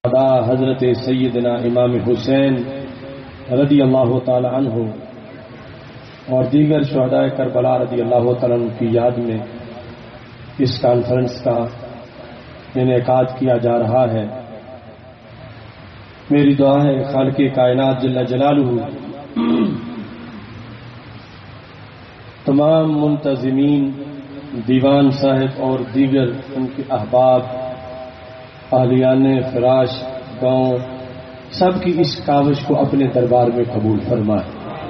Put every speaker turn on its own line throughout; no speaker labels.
حضرت سیدنا امام حسین رضی اللہ تعالی عنہ اور دیگر شہداء کربلا رضی اللہ تعالی عنہ کی یاد میں اس کانفرنس کا انعقاد کیا جا رہا ہے۔ میری دعا ہے خالق کائنات جل جلالہ تمام منتظمین، دیوان صاحب اور دیگر ان کے احباب، اہلیان فراش، گاؤں، سب کی اس کاوش کو اپنے دربار میں قبول فرمائے۔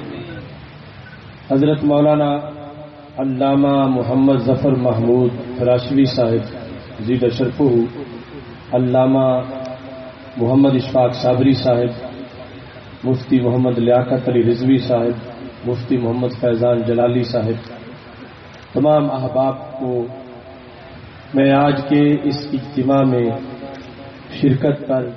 حضرت مولانا علامہ محمد ظفر محمود فراشوی صاحب زید شرفہ، علامہ محمد اشفاق صابری صاحب، مفتی محمد لیاقت علی رضوی صاحب، مفتی محمد فیضان جلالی صاحب، تمام احباب کو میں آج کے اس اجتماع میں شرکت پر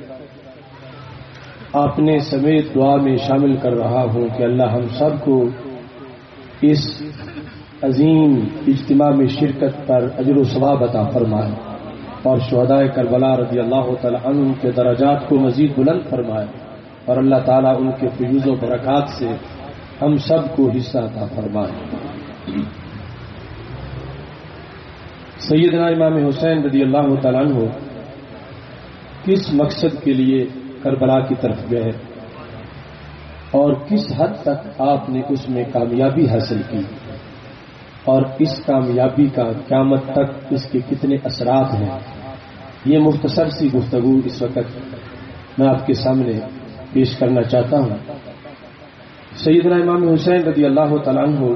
اپنے سمیت دعا میں شامل کر رہا ہوں کہ اللہ ہم سب کو اس عظیم اجتماع میں شرکت پر اجر و ثواب عطا فرمائے اور شہداء کربلا رضی اللہ تعالی عنہ کے درجات کو مزید بلند فرمائے، اور اللہ تعالیٰ ان کے فیوز و برکات سے ہم سب کو حصہ عطا فرمائے۔ سیدنا امام حسین رضی اللہ تعالی عنہ کس مقصد کے لیے کربلا کی طرف گئے اور کس حد تک آپ نے اس میں کامیابی حاصل کی، اور اس کامیابی کا قیامت تک اس کے کتنے اثرات ہیں، یہ مختصر سی گفتگو اس وقت میں آپ کے سامنے پیش کرنا چاہتا ہوں۔ سیدنا امام حسین رضی اللہ تعالیٰ عنہ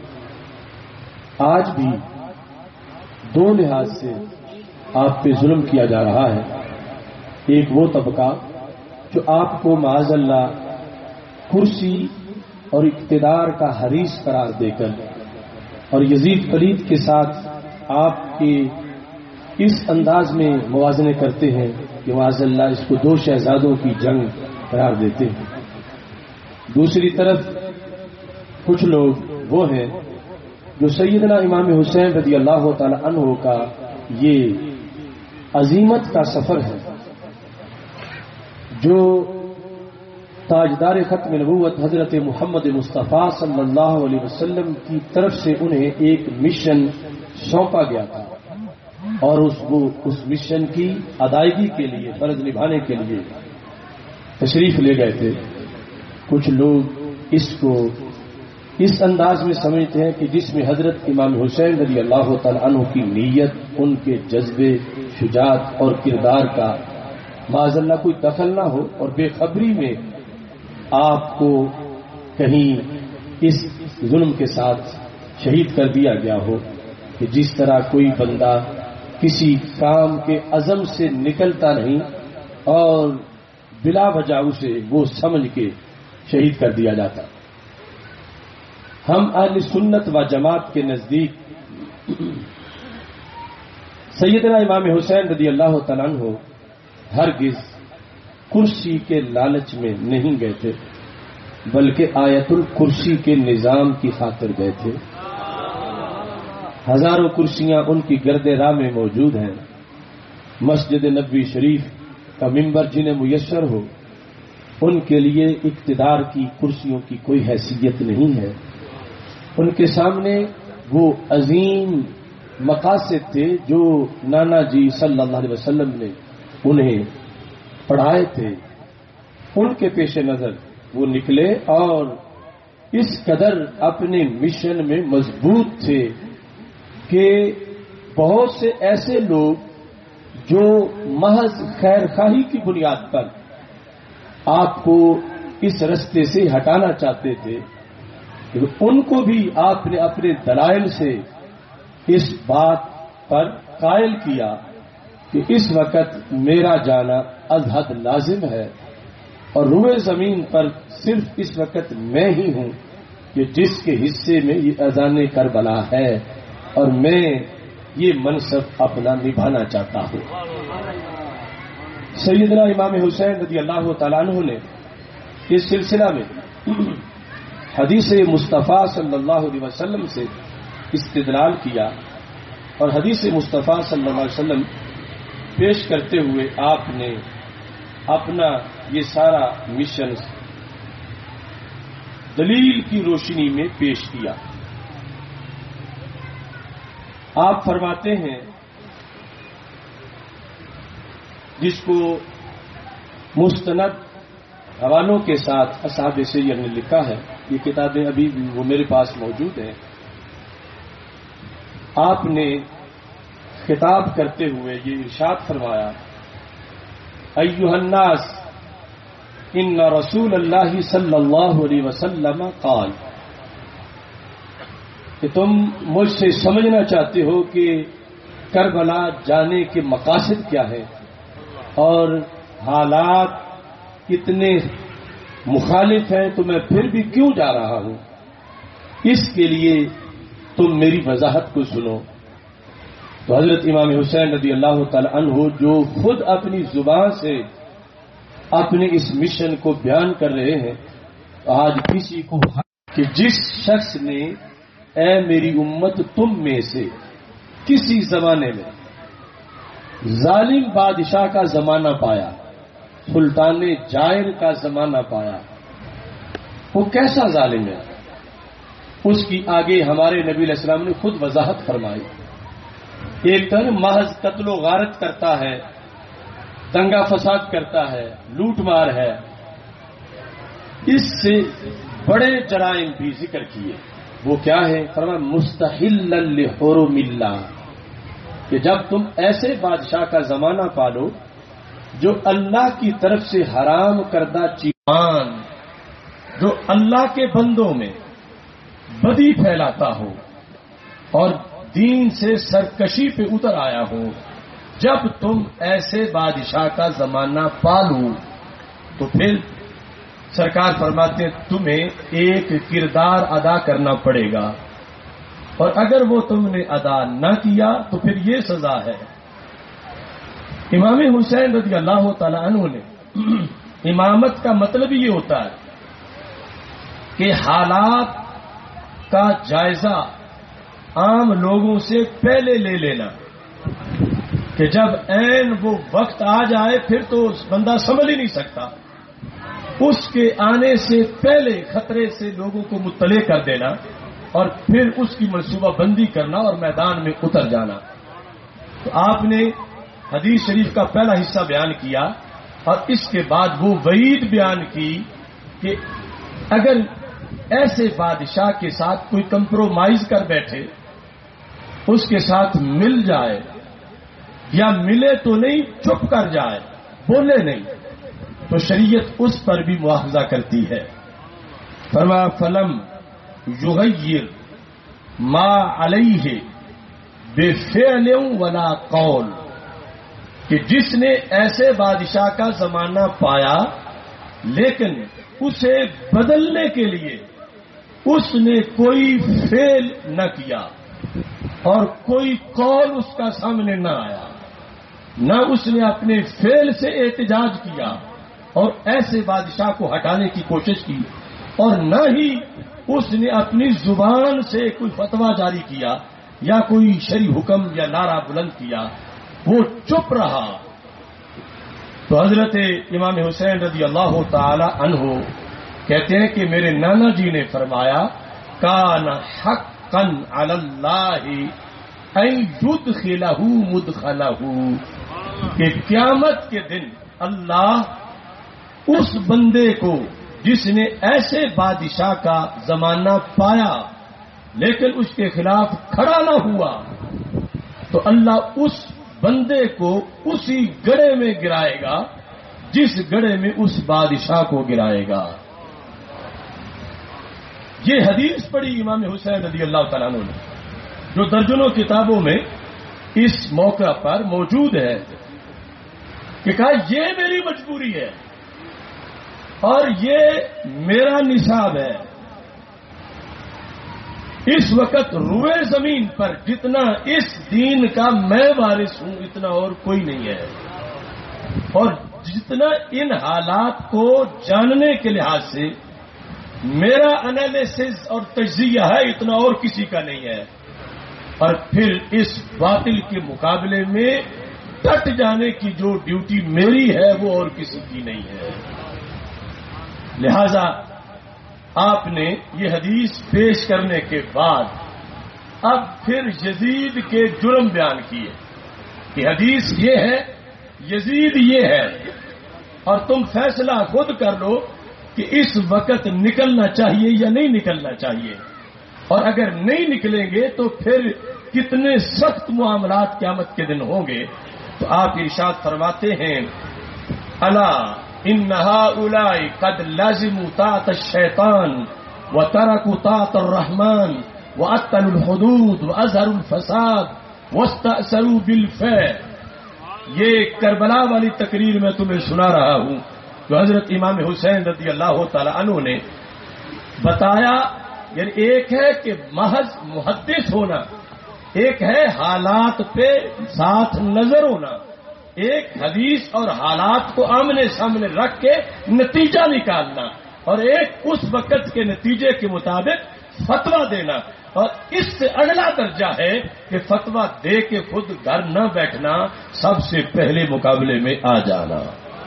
آج بھی دو لحاظ سے آپ پہ ظلم کیا جا رہا ہے۔ ایک وہ طبقہ جو آپ کو معاذ اللہ کرسی اور اقتدار کا حریص قرار دے کر اور یزید پلید کے ساتھ آپ کے اس انداز میں موازنے کرتے ہیں کہ معاذ اللہ اس کو دو شہزادوں کی جنگ قرار دیتے ہیں۔ دوسری طرف کچھ لوگ وہ ہیں جو سیدنا امام حسین رضی اللہ تعالی عنہ کا یہ عظیمت کا سفر ہے جو تاجدار ختم نبوت حضرت محمد مصطفیٰ صلی اللہ علیہ وسلم کی طرف سے انہیں ایک مشن سونپا گیا تھا، اور اس مشن کی ادائیگی کے لیے، فرض نبھانے کے لیے تشریف لے گئے تھے۔ کچھ لوگ اس کو اس انداز میں سمجھتے ہیں کہ جس میں حضرت امام حسین رضی اللہ تعالی عنہ کی نیت، ان کے جذبے، شجاعت اور کردار کا معاذ اللہ کوئی دخل نہ ہو، اور بے خبری میں آپ کو کہیں اس ظلم کے ساتھ شہید کر دیا گیا ہو کہ جس طرح کوئی بندہ کسی کام کے عزم سے نکلتا نہیں اور بلا وجہ اسے وہ سمجھ کے شہید کر دیا جاتا۔ ہم اہل سنت و جماعت کے نزدیک سیدنا امام حسین رضی اللہ تعالیٰ عنہ ہرگز کرسی کے لالچ میں نہیں گئے تھے، بلکہ آیت الکرسی کے نظام کی خاطر گئے تھے۔ ہزاروں کرسیاں ان کی گرد راہ میں موجود ہیں۔ مسجد نبوی شریف کا ممبر جنہیں میسر ہو، ان کے لیے اقتدار کی کرسیوں کی کوئی حیثیت نہیں ہے۔ ان کے سامنے وہ عظیم مقاصد تھے جو نانا جی صلی اللہ علیہ وسلم نے انہیں پڑھائے تھے، ان کے پیش نظر وہ نکلے اور اس قدر اپنے مشن میں مضبوط تھے کہ بہت سے ایسے لوگ جو محض خیر خواہی کی بنیاد پر آپ کو اس رستے سے ہٹانا چاہتے تھے، ان کو بھی آپ نے اپنے دلائل سے اس بات پر قائل کیا کہ اس وقت میرا جانا از حد لازم ہے، اور روئے زمین پر صرف اس وقت میں ہی ہوں کہ جس کے حصے میں یہ اذان کربلا ہے، اور میں یہ منصب اپنا نبھانا چاہتا ہوں۔ سیدنا امام حسین رضی اللہ تعالیٰ عنہ نے اس سلسلہ میں حدیث مصطفیٰ صلی اللہ علیہ وسلم سے استدلال کیا، اور حدیث مصطفیٰ صلی اللہ علیہ وسلم پیش کرتے ہوئے آپ نے اپنا یہ سارا مشن دلیل کی روشنی میں پیش کیا۔ آپ فرماتے ہیں، جس کو مستند حوالوں کے ساتھ اصحاب سیر نے لکھا ہے، یہ کتابیں ابھی بھی وہ میرے پاس موجود ہیں، آپ نے خطاب کرتے ہوئے یہ ارشاد فرمایا، ایھا الناس ان رسول اللہ صلی اللہ علیہ وسلم قال، کہ تم مجھ سے سمجھنا چاہتے ہو کہ کربلا جانے کے مقاصد کیا ہے اور حالات کتنے مخالف ہیں، تو میں پھر بھی کیوں جا رہا ہوں، اس کے لیے تم میری وضاحت کو سنو۔ تو حضرت امام حسین رضی اللہ تعالی عنہ جو خود اپنی زبان سے اپنے اس مشن کو بیان کر رہے ہیں، آج کسی کو کہ جس شخص نے اے میری امت تم میں سے کسی زمانے میں ظالم بادشاہ کا زمانہ پایا، سلطان جائر کا زمانہ پایا، وہ کیسا ظالم ہے، اس کی آگے ہمارے نبی علیہ السلام نے خود وضاحت فرمائی۔ ایک طرف محض قتل و غارت کرتا ہے، دنگا فساد کرتا ہے، لوٹ مار ہے، اس سے بڑے جرائم بھی ذکر کیے۔ وہ کیا ہے؟ فرمایا مستحل لحرم اللہ، کہ جب تم ایسے بادشاہ کا زمانہ پالو جو اللہ کی طرف سے حرام کردہ چیزان، جو اللہ کے بندوں میں بدی پھیلاتا ہو اور دین سے سرکشی پہ اتر آیا ہو، جب تم ایسے بادشاہ کا زمانہ پالو تو پھر سرکار فرماتے ہیں تمہیں ایک کردار ادا کرنا پڑے گا، اور اگر وہ تم نے ادا نہ کیا تو پھر یہ سزا ہے۔ امام حسین رضی اللہ تعالی عنہ نے امامت کا مطلب یہ ہوتا ہے کہ حالات کا جائزہ عام لوگوں سے پہلے لے لینا، کہ جب عین وہ وقت آ جائے پھر تو بندہ سمجھ ہی نہیں سکتا، اس کے آنے سے پہلے خطرے سے لوگوں کو مطلع کر دینا اور پھر اس کی منصوبہ بندی کرنا اور میدان میں اتر جانا۔ تو آپ نے حدیث شریف کا پہلا حصہ بیان کیا اور اس کے بعد وہ وعید بیان کی کہ اگر ایسے بادشاہ کے ساتھ کوئی کمپرومائز کر بیٹھے، اس کے ساتھ مل جائے یا ملے تو نہیں چپ کر جائے، بولے نہیں، تو شریعت اس پر بھی مواخذہ کرتی ہے۔ فرمایا فلم یغیر ما علیہ بفعل ولا قول، کہ جس نے ایسے بادشاہ کا زمانہ پایا لیکن اسے بدلنے کے لیے اس نے کوئی فعل نہ کیا اور کوئی قول اس کا سامنے نہ آیا، نہ اس نے اپنے فعل سے احتجاج کیا اور ایسے بادشاہ کو ہٹانے کی کوشش کی، اور نہ ہی اس نے اپنی زبان سے کوئی فتویٰ جاری کیا یا کوئی شرعی حکم یا نعرہ بلند کیا، وہ چپ رہا۔ تو حضرت امام حسین رضی اللہ تعالی عنہ کہتے ہیں کہ میرے نانا جی نے فرمایا کان حقا علی اللہ ان یدخلہ مدخلہ، کہ قیامت کے دن اللہ اس بندے کو جس نے ایسے بادشاہ کا زمانہ پایا لیکن اس کے خلاف کھڑا نہ ہوا، تو اللہ اس بندے کو اسی گڑھے میں گرائے گا جس گڑھے میں اس بادشاہ کو گرائے گا۔ یہ حدیث پڑھی امام حسین رضی اللہ تعالیٰ عنہ نے، جو درجنوں کتابوں میں اس موقع پر موجود ہے، کہ کہا یہ میری مجبوری ہے اور یہ میرا نصاب ہے۔ اس وقت روئے زمین پر جتنا اس دین کا میں وارث ہوں اتنا اور کوئی نہیں ہے، اور جتنا ان حالات کو جاننے کے لحاظ سے میرا انالیسس اور تجزیہ ہے اتنا اور کسی کا نہیں ہے، اور پھر اس باطل کے مقابلے میں ڈٹ جانے کی جو ڈیوٹی میری ہے وہ اور کسی کی نہیں ہے. لہذا آپ نے یہ حدیث پیش کرنے کے بعد اب پھر یزید کے جرم بیان کیے کہ حدیث یہ ہے، یزید یہ ہے، اور تم فیصلہ خود کر لو کہ اس وقت نکلنا چاہیے یا نہیں نکلنا چاہیے، اور اگر نہیں نکلیں گے تو پھر کتنے سخت معاملات قیامت کے دن ہوں گے. تو آپ ارشاد فرماتے ہیں الا ان هؤلاء قد لازموا طاعة الشیطان وتركوا طاعة الرحمن وأطلوا الحدود وأظهروا الفساد واستأثروا بالفعل. یہ کربلا والی تقریر میں تمہیں سنا رہا ہوں جو حضرت امام حسین رضی اللہ تعالی عنہ نے بتایا. یعنی ایک ہے کہ محض محدث ہونا، ایک ہے حالات پہ ساتھ نظر ہونا، ایک حدیث اور حالات کو آمنے سامنے رکھ کے نتیجہ نکالنا، اور ایک اس وقت کے نتیجے کے مطابق فتویٰ دینا، اور اس سے اگلا درجہ ہے کہ فتویٰ دے کے خود گھر نہ بیٹھنا، سب سے پہلے مقابلے میں آ جانا.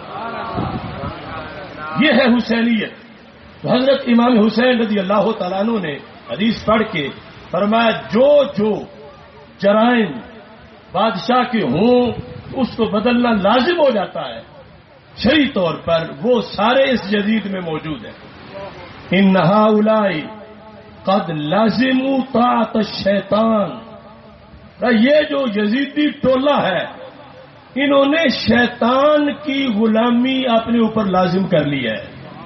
یہ ہے حسینیت. تو حضرت امام حسین رضی اللہ تعالیٰ عنہ نے حدیث پڑھ کے فرمایا جو جرائم بادشاہ کے ہوں اس کو بدلنا لازم ہو جاتا ہے شرعی طور پر، وہ سارے اس یزید میں موجود ہیں. ان هؤلاء قد لازموا طاعة الشیطان. یہ جو یزیدی ٹولہ ہے انہوں نے شیطان کی غلامی اپنے اوپر لازم کر لی ہے.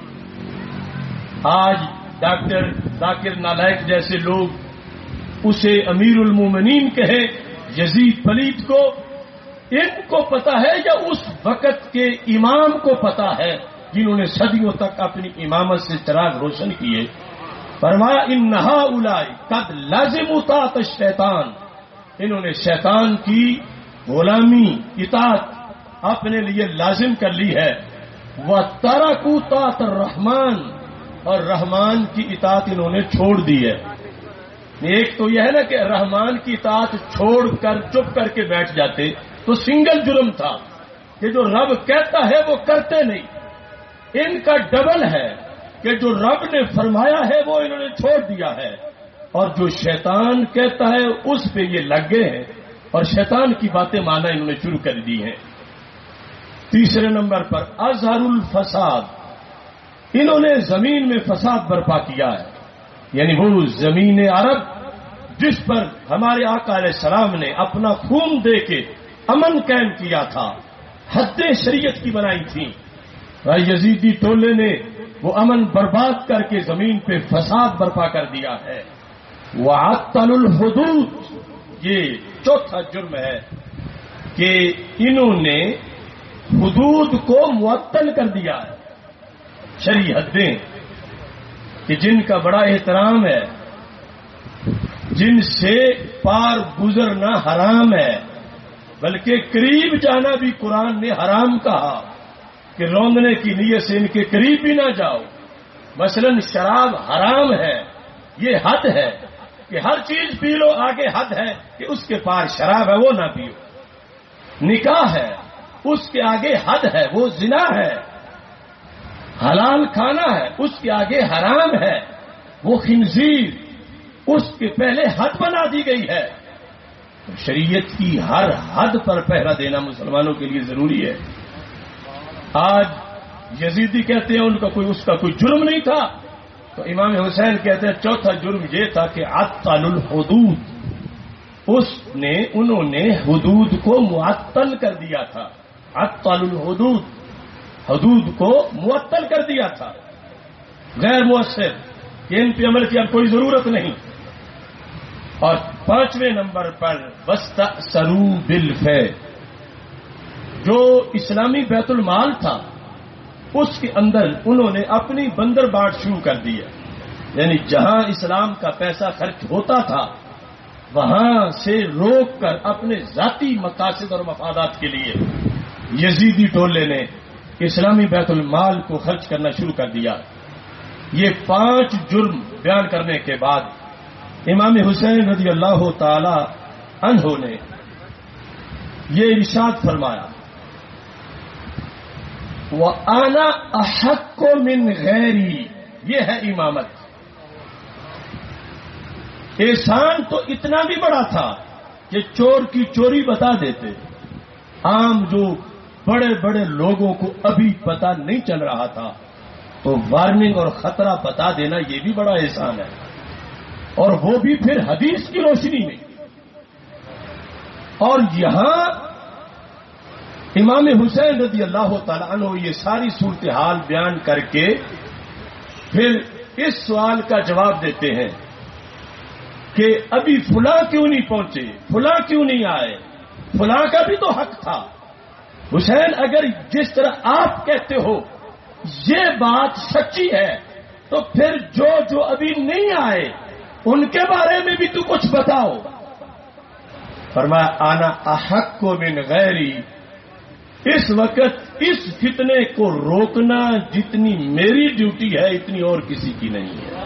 آج ڈاکٹر ذاکر نالائق جیسے لوگ اسے امیر المومنین کہیں، یزید پلید کو، ان کو پتا ہے یا اس وقت کے امام کو پتا ہے جنہوں نے صدیوں تک اپنی امامت سے چراغ روشن کیے. فرمایا ان هؤلاء قد لازموا طاعة الشیطان. انہوں نے شیطان کی غلامی اطاعت اپنے لیے لازم کر لی ہے. وترکوا طاعة الرحمن. اور رحمان کی اطاعت انہوں نے چھوڑ دی ہے. ایک تو یہ ہے نا کہ رحمان کی اطاعت چھوڑ کر چپ کر کے بیٹھ جاتے تو سنگل جرم تھا کہ جو رب کہتا ہے وہ کرتے نہیں. ان کا ڈبل ہے کہ جو رب نے فرمایا ہے وہ انہوں نے چھوڑ دیا ہے، اور جو شیطان کہتا ہے اس پہ یہ لگ گئے ہیں اور شیطان کی باتیں ماننا انہوں نے شروع کر دی ہیں. تیسرے نمبر پر اظہر الفساد. انہوں نے زمین میں فساد برپا کیا ہے. یعنی وہ زمین عرب جس پر ہمارے آقا علیہ السلام نے اپنا خون دے کے امن قائم کیا تھا، حدیں شریعت کی بنائی تھیں، یزیدی ٹولے نے وہ امن برباد کر کے زمین پہ فساد برپا کر دیا ہے. وَعَطَّلُوا الْحُدُودَ. یہ چوتھا جرم ہے کہ انہوں نے حدود کو معطل کر دیا ہے. شرعی حدیں کہ جن کا بڑا احترام ہے، جن سے پار گزرنا حرام ہے، بلکہ قریب جانا بھی قرآن نے حرام کہا کہ روندنے کی نیت سے ان کے قریب بھی نہ جاؤ. مثلا شراب حرام ہے، یہ حد ہے کہ ہر چیز پی لو، آگے حد ہے کہ اس کے پار شراب ہے وہ نہ پیو. نکاح ہے اس کے آگے حد ہے وہ زنا ہے. حلال کھانا ہے اس کے آگے حرام ہے وہ خنزیر. اس کے پہلے حد بنا دی گئی ہے. شریعت کی ہر حد پر پہرا دینا مسلمانوں کے لیے ضروری ہے. آج یزیدی کہتے ہیں ان کا اس کا کوئی جرم نہیں تھا، تو امام حسین کہتے ہیں چوتھا جرم یہ تھا کہ عطل الحدود. انہوں نے حدود کو معطل کر دیا تھا. عطل الحدود، حدود کو معطل کر دیا تھا، غیر مؤثر کہ ان پہ عمل کی اب کوئی ضرورت نہیں. اور پانچویں نمبر پر واستأثروا بالفعل. جو اسلامی بیت المال تھا اس کے اندر انہوں نے اپنی بندر بانٹ شروع کر دی ہے. یعنی جہاں اسلام کا پیسہ خرچ ہوتا تھا وہاں سے روک کر اپنے ذاتی مقاصد اور مفادات کے لیے یزیدی ٹولے نے اسلامی بیت المال کو خرچ کرنا شروع کر دیا. یہ 5 جرم بیان کرنے کے بعد امام حسین رضی اللہ تعالی عنہ نے یہ ارشاد فرمایا وَأَنَا أَحَقُّ مِنْ غَيْرِي، یہ ہے امامت۔ احسان تو اتنا بھی بڑا تھا کہ چور کی چوری بتا دیتے، عام جو بڑے بڑے لوگوں کو ابھی پتا نہیں چل رہا تھا تو وارننگ اور خطرہ بتا دینا یہ بھی بڑا احسان ہے، اور وہ بھی پھر حدیث کی روشنی میں۔ اور یہاں امام حسین رضی اللہ تعالی عنہ یہ ساری صورتحال بیان کر کے پھر اس سوال کا جواب دیتے ہیں کہ ابھی فلاں کیوں نہیں پہنچے، فلاں کیوں نہیں آئے، فلاں کا بھی تو حق تھا۔ حسین اگر جس طرح آپ کہتے ہو یہ بات سچی ہے تو پھر جو ابھی نہیں آئے ان کے بارے میں بھی تو کچھ بتاؤ۔ فرمایا آنا احق من غیری، اس وقت اس فتنے کو روکنا جتنی میری ڈیوٹی ہے اتنی اور کسی کی نہیں ہے۔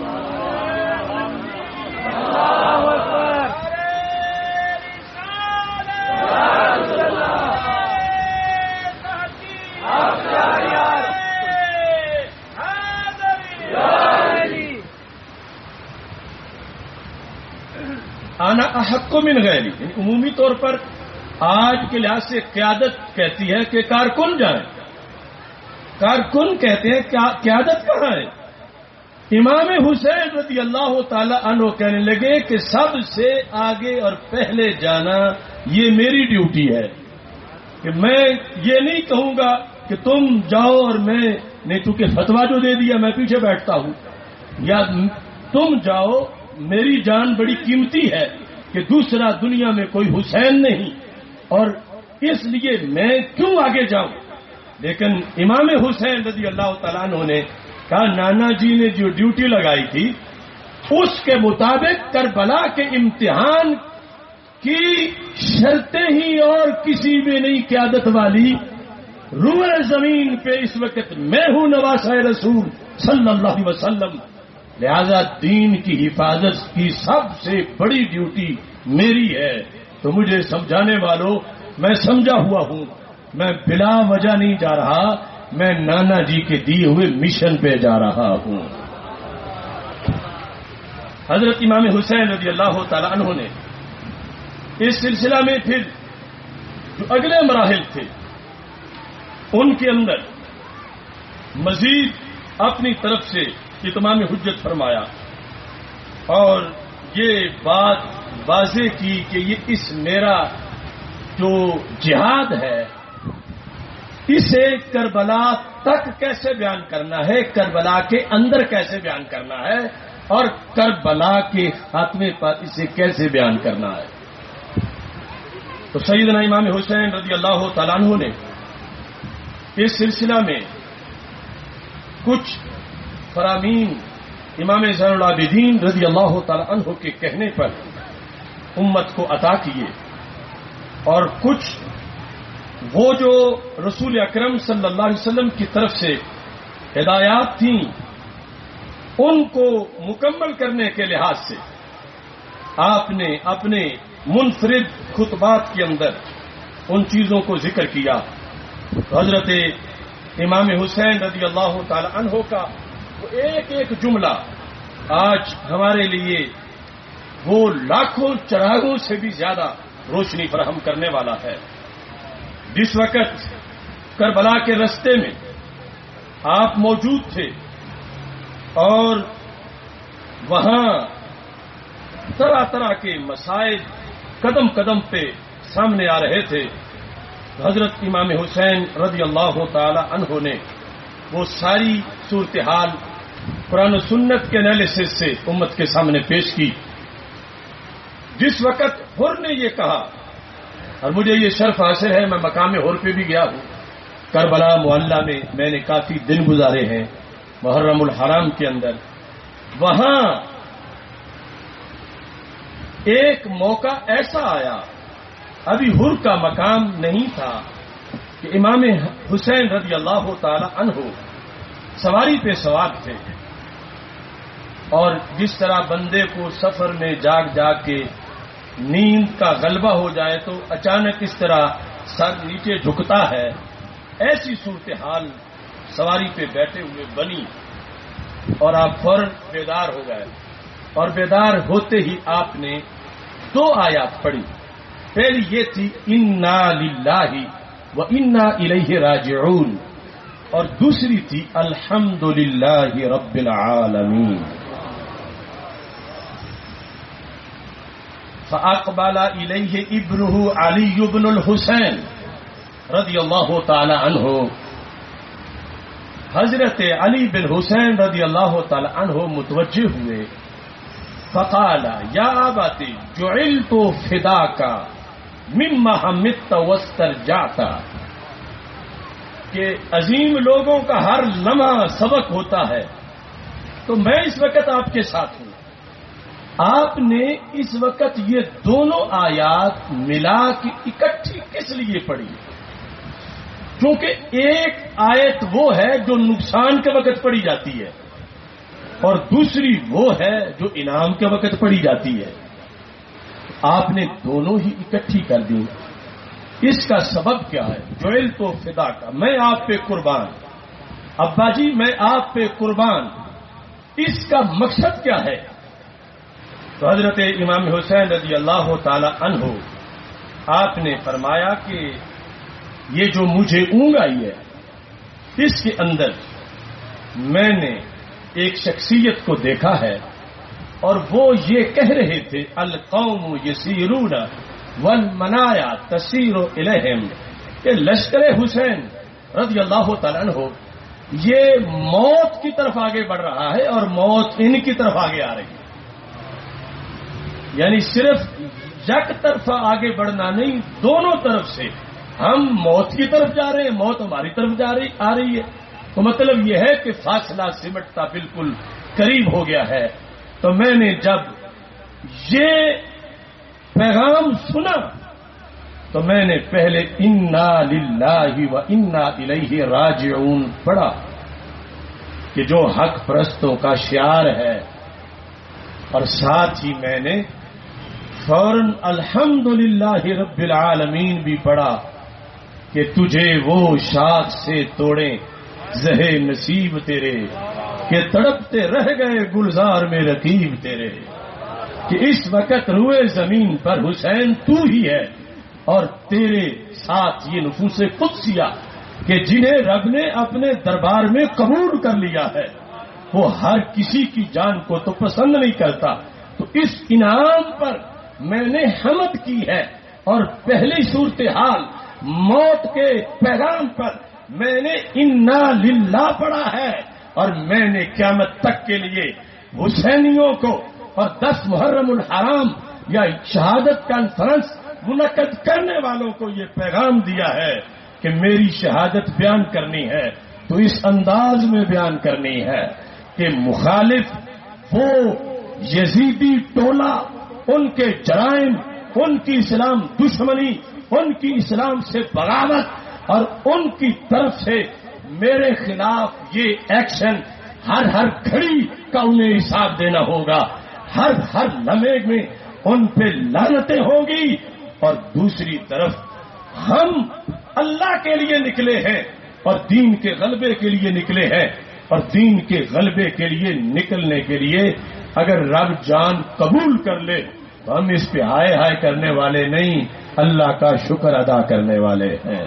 آنا احق من غیری، یعنی عمومی طور پر آج کے لحاظ سے قیادت کہتی ہے کہ کارکن جائیں، کارکن کہتے ہیں قیادت کہاں ہے؟ امام حسین رضی اللہ تعالی عنہ کہنے لگے کہ سب سے آگے اور پہلے جانا یہ میری ڈیوٹی ہے، کہ میں یہ نہیں کہوں گا کہ تم جاؤ اور میں نے چونکہ فتویٰ جو دے دیا میں پیچھے بیٹھتا ہوں، یا تم جاؤ، میری جان بڑی قیمتی ہے کہ دوسرا دنیا میں کوئی حسین نہیں اور اس لیے میں کیوں آگے جاؤں۔ لیکن امام حسین رضی اللہ تعالیٰ عنہ نے کہا نانا جی نے جو ڈیوٹی لگائی تھی اس کے مطابق کربلا کے امتحان کی شرطیں ہی اور کسی میں نہیں قیادت والی، روئے زمین پہ اس وقت میں ہوں نواسۂ رسول صلی اللہ علیہ وسلم، لہذا دین کی حفاظت کی سب سے بڑی ڈیوٹی میری ہے۔ تو مجھے سمجھانے والوں، میں سمجھا ہوا ہوں، میں بلا وجہ نہیں جا رہا، میں نانا جی کے دیے ہوئے مشن پہ جا رہا ہوں۔ حضرت امام حسین رضی اللہ تعالی عنہ نے اس سلسلہ میں پھر جو اگلے مراحل تھے ان کے اندر مزید اپنی طرف سے اتمام حجت فرمایا اور یہ بات واضح کی کہ یہ اس میرا جو جہاد ہے اسے کربلا تک کیسے بیان کرنا ہے، کربلا کے اندر کیسے بیان کرنا ہے اور کربلا کے خاتمے پر اسے کیسے بیان کرنا ہے۔ تو سیدنا امام حسین رضی اللہ تعالیٰ عنہ نے اس سلسلہ میں کچھ فرامین امام زین العابدین رضی اللہ تعالیٰ عنہ کے کہنے پر امت کو عطا کیے، اور کچھ وہ جو رسول اکرم صلی اللہ علیہ وسلم کی طرف سے ہدایات تھیں ان کو مکمل کرنے کے لحاظ سے آپ نے اپنے منفرد خطبات کے اندر ان چیزوں کو ذکر کیا۔ حضرت امام حسین رضی اللہ تعالی عنہ کا وہ ایک ایک جملہ آج ہمارے لیے وہ لاکھوں چراغوں سے بھی زیادہ روشنی فراہم کرنے والا ہے۔ جس وقت کربلا کے رستے میں آپ موجود تھے اور وہاں طرح طرح کے مسائل قدم قدم پہ سامنے آ رہے تھے، حضرت امام حسین رضی اللہ تعالی عنہ نے وہ ساری صورتحال قرآن و سنت کے انالیسس سے امت کے سامنے پیش کی۔ جس وقت حر نے یہ کہا، اور مجھے یہ شرف حاصل ہے میں مقام حر پہ بھی گیا ہوں، کربلا محلہ میں میں نے کافی دن گزارے ہیں محرم الحرام کے اندر، وہاں ایک موقع ایسا آیا، ابھی حر کا مقام نہیں تھا کہ امام حسین رضی اللہ تعالی عنہ سواری پہ سوار تھے، اور جس طرح بندے کو سفر میں جاگ جاگ کے نیند کا غلبہ ہو جائے تو اچانک اس طرح سر نیچے جھکتا ہے، ایسی صورتحال سواری پہ بیٹھے ہوئے بنی اور آپ فوراً بیدار ہو گئے، اور بیدار ہوتے ہی آپ نے 2 آیات پڑھی. پہلی یہ تھی انا للہ و انا الیہ راجعون، اور دوسری تھی الحمد للہ رب العالمین. فاقبل الیہ ابنہ علی بن الحسین رضی اللہ تعالی عنہ. حضرت علی بن حسین رضی اللہ تعالی عنہ متوجہ ہوئے. فقال یا ابت جعلت فداک مما حمدت واسترجعت، کہ عظیم لوگوں کا ہر لمحہ سبق ہوتا ہے، تو میں اس وقت آپ کے ساتھ ہوں. آپ نے اس وقت یہ دونوں آیات ملا کے اکٹھی کس لیے پڑھی؟ کیونکہ ایک آیت وہ ہے جو نقصان کے وقت پڑھی جاتی ہے، اور دوسری وہ ہے جو انعام کے وقت پڑھی جاتی ہے. آپ نے دونوں ہی اکٹھی کر دی. اس کا سبب کیا ہے؟ جوئل تو فدا کا، میں آپ پہ قربان، ابا جی میں آپ پہ قربان. اس کا مقصد کیا ہے؟ تو حضرت امام حسین رضی اللہ تعالی عنہ آپ نے فرمایا کہ یہ جو مجھے اونگ آئی ہے، اس کے اندر میں نے ایک شخصیت کو دیکھا ہے، اور وہ یہ کہہ رہے تھے القوم یسیرون والمنایا تسیر الیہم، کہ لشکر حسین رضی اللہ تعالیٰ عنہ یہ موت کی طرف آگے بڑھ رہا ہے، اور موت ان کی طرف آگے آ رہی ہے. یعنی صرف یک طرف آگے بڑھنا نہیں، دونوں طرف سے ہم موت کی طرف جا رہے ہیں، موت ہماری طرف آ رہی ہے. تو مطلب یہ ہے کہ فاصلہ سمٹتا بالکل قریب ہو گیا ہے. تو میں نے جب یہ پیغام سنا تو میں نے پہلے انا للہ و انا الیہ راجعون پڑھا، کہ جو حق پرستوں کا شعار ہے، اور ساتھ ہی میں نے فوراً الحمد للہ رب العالمین بھی پڑھا، کہ تجھے وہ شاخ سے توڑیں زہے نصیب تیرے، کہ تڑپتے رہ گئے گلزار میں رقیب تیرے. کہ اس وقت روئے زمین پر حسین تو ہی ہے، اور تیرے ساتھ یہ نفوس قدسیہ کہ جنہیں رب نے اپنے دربار میں قبول کر لیا ہے، وہ ہر کسی کی جان کو تو پسند نہیں کرتا. تو اس انعام پر میں نے حمد کی ہے، اور پہلی صورتحال موت کے پیغام پر میں نے انا للہ پڑھا ہے، اور میں نے قیامت تک کے لیے حسینیوں کو اور 10 محرم الحرام یا شہادت کانفرنس منعقد کرنے والوں کو یہ پیغام دیا ہے کہ میری شہادت بیان کرنی ہے تو اس انداز میں بیان کرنی ہے کہ مخالف وہ یزیدی ٹولہ، ان کے جرائم، ان کی اسلام دشمنی، ان کی اسلام سے بغاوت، اور ان کی طرف سے میرے خلاف یہ ایکشن ہر گھڑی کا انہیں حساب دینا ہوگا، ہر لمحے میں ان پہ لعنتیں ہوں گی. اور دوسری طرف ہم اللہ کے لیے نکلے ہیں اور دین کے غلبے کے لیے نکلے ہیں، اور دین کے غلبے کے لیے نکلنے کے لیے اگر رب جان قبول کر لے تو ہم اس پہ ہائے ہائے کرنے والے نہیں، اللہ کا شکر ادا کرنے والے ہیں.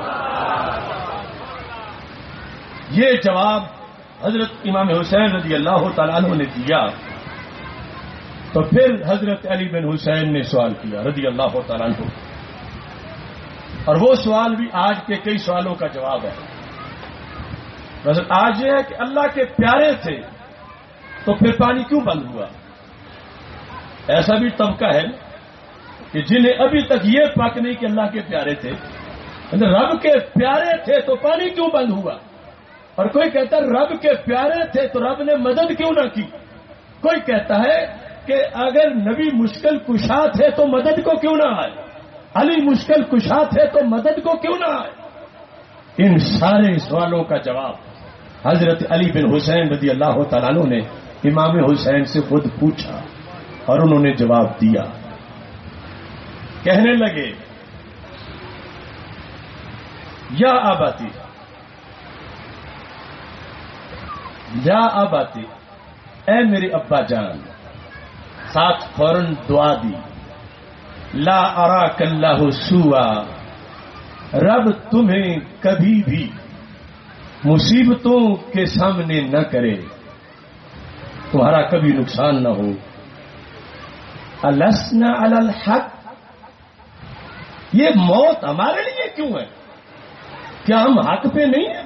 یہ جواب حضرت امام حسین رضی اللہ تعالیٰ عنہ نے دیا. تو پھر حضرت علی بن حسین نے سوال کیا رضی اللہ تعالیٰ عنہ، اور وہ سوال بھی آج کے کئی سوالوں کا جواب ہے. بس آج یہ ہے کہ اللہ کے پیارے تھے تو پھر پانی کیوں بند ہوا؟ ایسا بھی طبقہ ہے کہ جنہیں ابھی تک یہ پک نہیں کہ اللہ کے پیارے تھے، رب کے پیارے تھے تو پانی کیوں بند ہوا؟ اور کوئی کہتا ہے رب کے پیارے تھے تو رب نے مدد کیوں نہ کی؟ کوئی کہتا ہے کہ اگر نبی مشکل کشا تھے تو مدد کو کیوں نہ آئے، علی مشکل کشا تھے تو مدد کو کیوں نہ آئے؟ ان سارے سوالوں کا جواب حضرت علی بن حسین رضی اللہ تعالیٰ عنہ نے امام حسین سے خود پوچھا اور انہوں نے جواب دیا. کہنے لگے یا اباتی یا اباتی، اے میرے ابا جان، ساتھ فوراً دعا دی، لا اراک اللہ سوا، رب تمہیں کبھی بھی مصیبتوں کے سامنے نہ کرے، تمہارا کبھی نقصان نہ ہو۔ السنا علی الحق، یہ موت ہمارے لیے کیوں ہے؟ کیا ہم حق پہ نہیں ہیں؟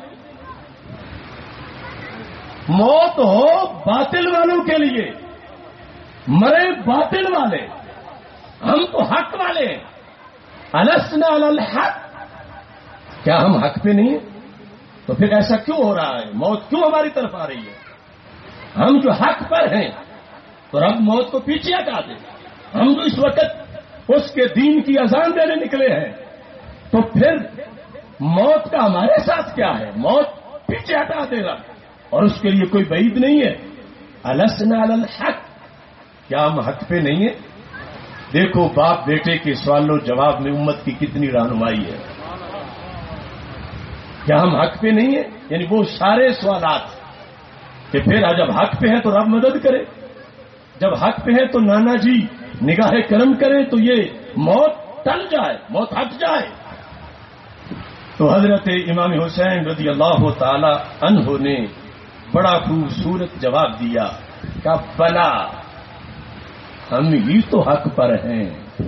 موت ہو باطل والوں کے لیے، مرے باطل والے، ہم تو حق والے ہیں۔ السنا علی الحق، کیا ہم حق پہ نہیں ہیں؟ تو پھر ایسا کیوں ہو رہا ہے؟ موت کیوں ہماری طرف آ رہی ہے؟ ہم جو حق پر ہیں تو رب موت کو پیچھے ہٹا دے۔ ہم جو اس وقت اس کے دین کی اذان دینے نکلے ہیں، تو پھر موت کا ہمارے ساتھ کیا ہے؟ موت پیچھے ہٹا دے گا اور اس کے لیے کوئی بعید نہیں ہے۔ السنا علی الحق، کیا ہم حق پہ نہیں ہیں؟ دیکھو باپ بیٹے کے سوال و جواب میں امت کی کتنی رہنمائی ہے۔ کیا ہم حق پہ نہیں ہیں؟ یعنی وہ سارے سوالات کہ پھر جب حق پہ ہیں تو رب مدد کرے، جب حق پہ ہیں تو نانا جی نگاہ کرم کرے تو یہ موت ٹل جائے، موت ہٹ جائے۔ تو حضرت امام حسین رضی اللہ تعالی عنہ نے بڑا خوبصورت جواب دیا کہ بلا، ہم ہی تو حق پر ہیں۔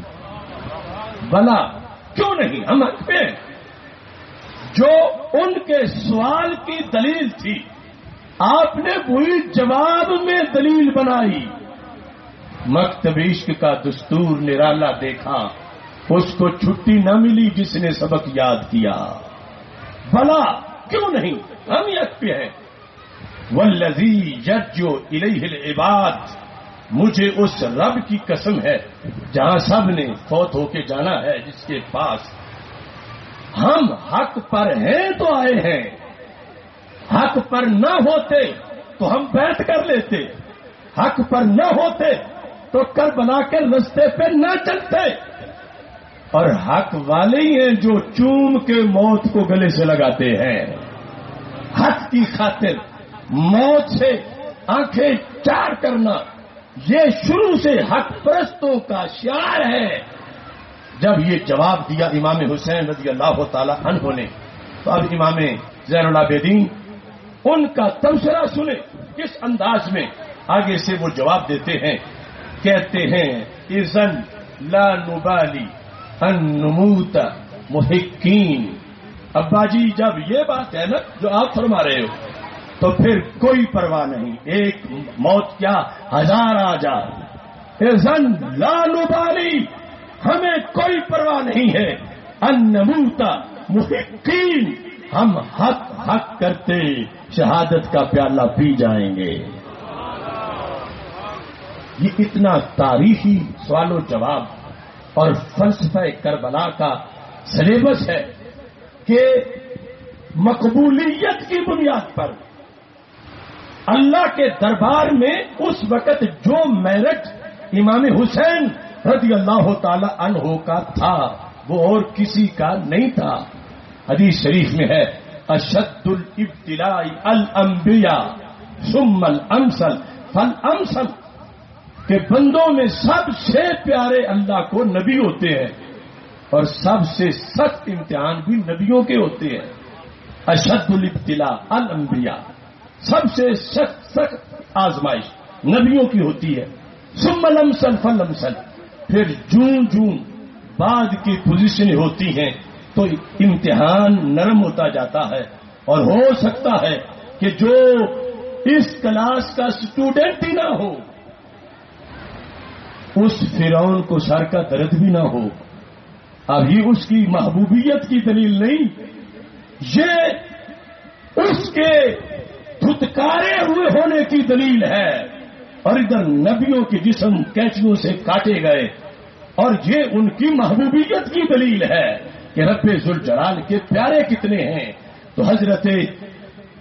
بلا، کیوں نہیں، ہم حق پہ ہیں۔ جو ان کے سوال کی دلیل تھی، آپ نے وہی جواب میں دلیل بنائی۔ مکتب عشق کا دستور نرالا دیکھا، اس کو چھٹی نہ ملی جس نے سبق یاد کیا۔ بلا، کیوں نہیں، ہم حق پہ ہیں۔ والذی یرجو الیہ العباد، مجھے اس رب کی قسم ہے جہاں سب نے فوت ہو کے جانا ہے، جس کے پاس ہم حق پر ہیں تو آئے ہیں، حق پر نہ ہوتے تو ہم بیعت کر لیتے، حق پر نہ ہوتے تو کربلا کے رستے پہ نہ چلتے۔ اور حق والے ہی ہیں جو چوم کے موت کو گلے سے لگاتے ہیں۔ حق کی خاطر موت سے آنکھیں چار کرنا، یہ شروع سے حق پرستوں کا شعار ہے۔ جب یہ جواب دیا امام حسین رضی اللہ تعالی عنہ نے، تو اب امام زین العابدین ان کا تبصرہ سنے کس انداز میں آگے سے وہ جواب دیتے ہیں۔ کہتے ہیں اذن لا نبالی ان نموت محقین، ابا جی جب یہ بات ہے نا جو آپ فرما رہے ہو، تو پھر کوئی پرواہ نہیں، ایک موت کیا ہزار آ جائے۔ اذن لا نبالی، ہمیں کوئی پرواہ نہیں ہے، ان نموت محقین، ہم حق کرتے شہادت کا پیالہ پی جائیں گے۔ یہ اتنا تاریخی سوال و جواب اور فلسفہ کربلا کا سلیبس ہے کہ مقبولیت کی بنیاد پر اللہ کے دربار میں اس وقت جو میرٹ امام حسین رضی اللہ تعالی عنہ کا تھا وہ اور کسی کا نہیں تھا۔ حدیث شریف میں ہے اشد الابتلاء الانبیاء ثم الامثل فالامثل، کہ بندوں میں سب سے پیارے اللہ کو نبی ہوتے ہیں اور سب سے سخت امتحان بھی نبیوں کے ہوتے ہیں۔ اشد الابتلاء الانبیاء، سب سے سخت آزمائش نبیوں کی ہوتی ہے۔ ثم الامثل فالامثل، پھر جون بعد کی پوزیشن ہوتی ہیں تو امتحان نرم ہوتا جاتا ہے، اور ہو سکتا ہے کہ جو اس کلاس کا اسٹوڈنٹ ہی نہ ہو، اس فرعون کو سر کا درد بھی نہ ہو۔ اب یہ اس کی محبوبیت کی دلیل نہیں، یہ اس کے دھتکارے ہوئے ہونے کی دلیل ہے۔ اور ادھر نبیوں کے جسم کینچیوں سے کاٹے گئے، اور یہ ان کی محبوبیت کی دلیل ہے کہ رب ذوالجلال کے پیارے کتنے ہیں۔ تو حضرت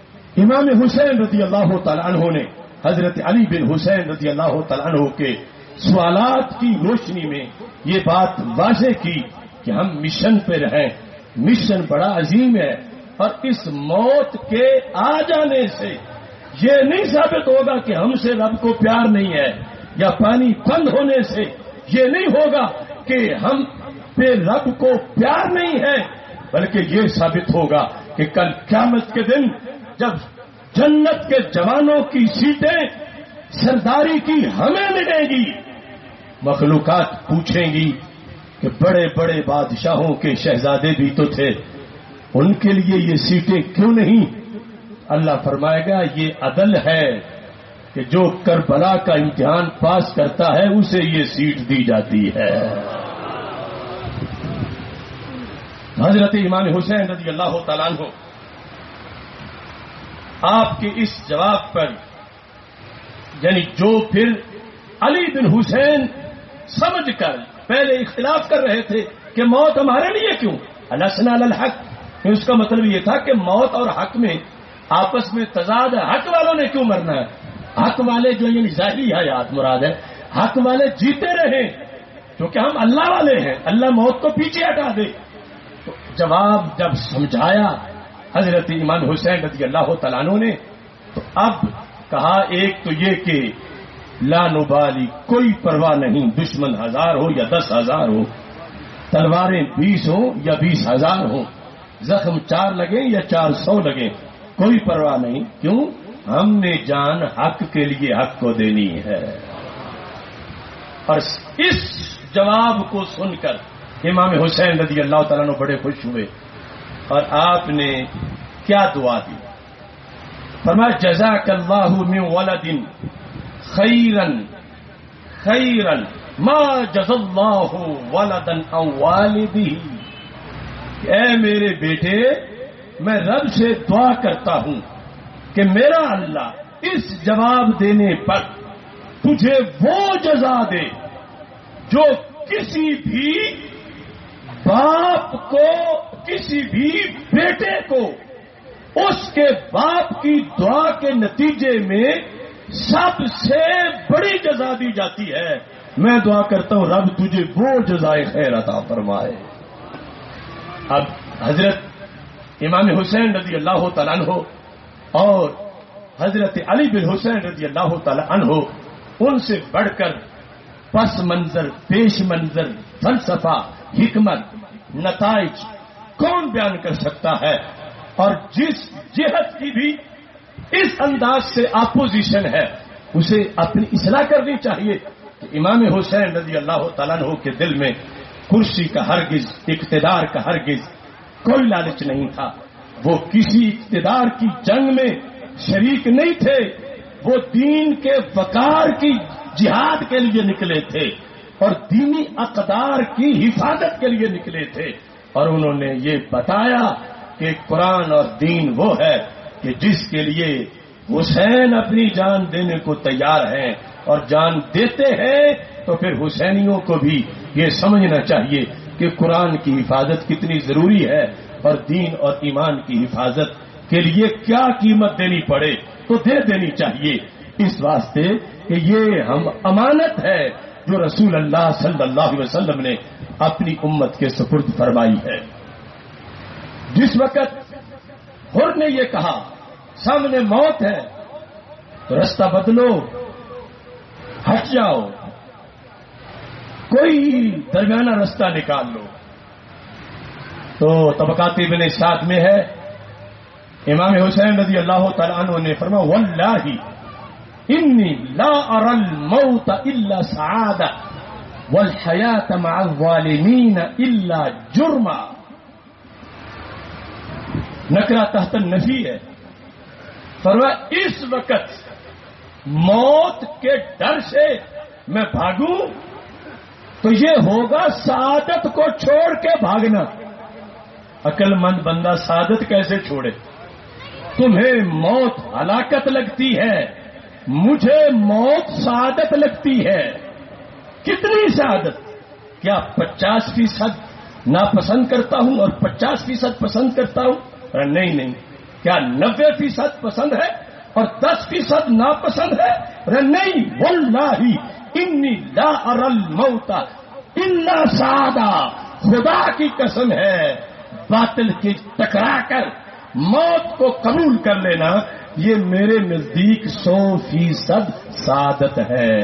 امام حسین رضی اللہ تعالی عنہ نے حضرت علی بن حسین رضی اللہ تعالی عنہ کے سوالات کی روشنی میں یہ بات واضح کی کہ ہم مشن پہ رہیں. مشن بڑا عظیم ہے اور اس موت کے آ جانے سے یہ نہیں ثابت ہوگا کہ ہم سے رب کو پیار نہیں ہے، یا پانی بند ہونے سے یہ نہیں ہوگا کہ ہم پہ رب کو پیار نہیں ہے، بلکہ یہ ثابت ہوگا کہ کل قیامت کے دن جب جنت کے جوانوں کی سیٹیں سرداری کی ہمیں ملے گی، مخلوقات پوچھیں گی کہ بڑے بڑے بادشاہوں کے شہزادے بھی تو تھے، ان کے لیے یہ سیٹیں کیوں نہیں؟ اللہ فرمائے گا یہ عدل ہے کہ جو کربلا کا امتحان پاس کرتا ہے اسے یہ سیٹ دی جاتی ہے. حضرت امام حسین رضی اللہ تعالیٰ عنہ آپ کے اس جواب پر، یعنی جو پھر علی بن حسین سمجھ کر پہلے اختلاف کر رہے تھے کہ موت ہمارے لیے کیوں، لسنا علی الحق، اس کا مطلب یہ تھا کہ موت اور حق میں آپس میں تضاد ہے، حق والوں نے کیوں مرنا ہے، حق والے جو یعنی ظاہری حیات مراد ہے، حق والے جیتے رہیں کیونکہ ہم اللہ والے ہیں، اللہ موت کو پیچھے ہٹا دے. تو جواب جب سمجھایا حضرت امام حسین رضی اللہ تعالیٰ عنہ نے، تو اب کہا ایک تو یہ کہ لا نبالی، کوئی پرواہ نہیں، دشمن 1000 ہو یا 10,000 ہو، تلواریں 20 ہوں یا 20,000 ہوں، زخم 4 لگیں یا 400 لگیں، کوئی پرواہ نہیں. کیوں؟ ہم نے جان حق کے لیے حق کو دینی ہے. اور اس جواب کو سن کر امام حسین رضی اللہ تعالیٰ عنہ بڑے خوش ہوئے اور آپ نے کیا دعا دی؟ فرمایا جزاک اللہ من ولد خیرن خیرن ما جزا اللہ ولدا عن والدہ. اے میرے بیٹے، میں رب سے دعا کرتا ہوں کہ میرا اللہ اس جواب دینے پر تجھے وہ جزا دے جو کسی بھی باپ کو، کسی بھی بیٹے کو اس کے باپ کی دعا کے نتیجے میں سب سے بڑی جزا دی جاتی ہے. میں دعا کرتا ہوں رب تجھے وہ جزائے خیر عطا فرمائے. اب حضرت امام حسین رضی اللہ تعالیٰ عنہ اور حضرت علی بن حسین رضی اللہ تعالیٰ عنہ، ان سے بڑھ کر پس منظر، پیش منظر، فلسفہ، حکمت، نتائج کون بیان کر سکتا ہے؟ اور جس جہت کی بھی اس انداز سے اپوزیشن ہے اسے اپنی اصلاح کرنی چاہیے. کہ امام حسین رضی اللہ تعالیٰ عنہ کے دل میں کرسی کا ہرگز، اقتدار کا ہرگز کوئی لالچ نہیں تھا. وہ کسی اقتدار کی جنگ میں شریک نہیں تھے، وہ دین کے وقار کی جہاد کے لیے نکلے تھے اور دینی اقدار کی حفاظت کے لیے نکلے تھے. اور انہوں نے یہ بتایا کہ قرآن اور دین وہ ہے کہ جس کے لیے حسین اپنی جان دینے کو تیار ہیں، اور جان دیتے ہیں تو پھر حسینیوں کو بھی یہ سمجھنا چاہیے کہ قرآن کی حفاظت کتنی ضروری ہے اور دین اور ایمان کی حفاظت کے لیے کیا قیمت دینی پڑے تو دے دینی چاہیے. اس واسطے کہ یہ ہم امانت ہے جو رسول اللہ صلی اللہ علیہ وسلم نے اپنی امت کے سپرد فرمائی ہے. جس وقت حر نے یہ کہا سامنے موت ہے تو رستہ بدلو، ہٹ جاؤ، کوئی درمیانہ رستہ نکال لو. تو طبقات ابن سعد میں ہے امام حسین رضی اللہ تعالیٰ عنہ نے فرمایا واللہ انی لا ارى الموت الا سعادہ والحیات مع الظالمین الا جرما. نکرہ تحت النفی ہے. فرمایا اس وقت موت کے ڈر سے میں بھاگوں تو یہ ہوگا سعادت کو چھوڑ کے بھاگنا. عقل مند بندہ سعادت کیسے چھوڑے؟ تمہیں موت ہلاکت لگتی ہے، مجھے موت سعادت لگتی ہے. کتنی سعادت؟ کیا 50% ناپسند کرتا ہوں اور 50% پسند کرتا ہوں؟ نہیں. کیا 90% پسند ہے اور 10% ناپسند ہے؟ نہیں. واللہ انی لا اری الموت الا سعادہ، خدا کی قسم ہے باطل کی ٹکرا کر موت کو قبول کر لینا یہ میرے نزدیک 100% سعادت ہے۔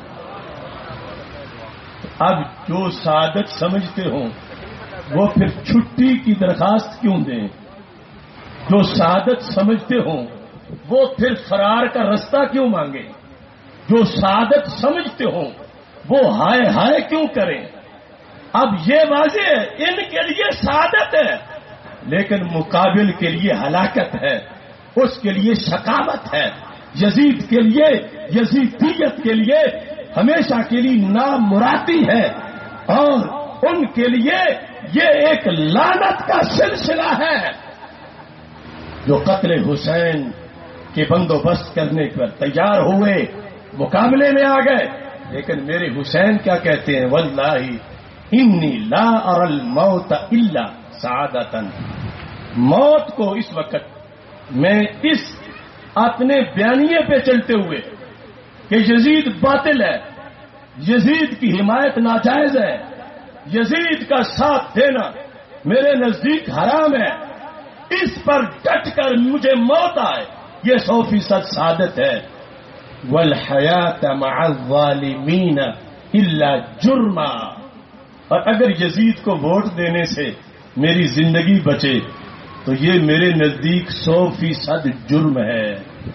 اب جو سعادت سمجھتے ہوں وہ پھر چھٹی کی درخواست کیوں دیں؟ جو سعادت سمجھتے ہوں وہ پھر فرار کا رستہ کیوں مانگیں؟ جو سعادت سمجھتے ہوں وہ ہائے ہائے کیوں کریں؟ اب یہ واضح ہے ان کے لیے سعادت ہے لیکن مقابل کے لیے ہلاکت ہے، اس کے لیے شقاوت ہے، یزید کے لیے، یزیدیت کے لیے ہمیشہ کے لیے نامرادی ہے، اور ان کے لیے یہ ایک لعنت کا سلسلہ ہے۔ جو قتل حسین کے بندوبست کرنے پر تیار ہوئے مقابلے میں آ گئے، لیکن میرے حسین کیا کہتے ہیں؟ واللہ انی لا اری الموت الا سعادتن، موت کو اس وقت میں اس اپنے بیانیے پہ چلتے ہوئے کہ یزید باطل ہے، یزید کی حمایت ناجائز ہے، یزید کا ساتھ دینا میرے نزدیک حرام ہے، اس پر ڈٹ کر مجھے موت آئے یہ 100% سعادت ہے۔ والحیات مع الظالمین الا جرما، اور اگر یزید کو ووٹ دینے سے میری زندگی بچے تو یہ میرے نزدیک 100% جرم ہے۔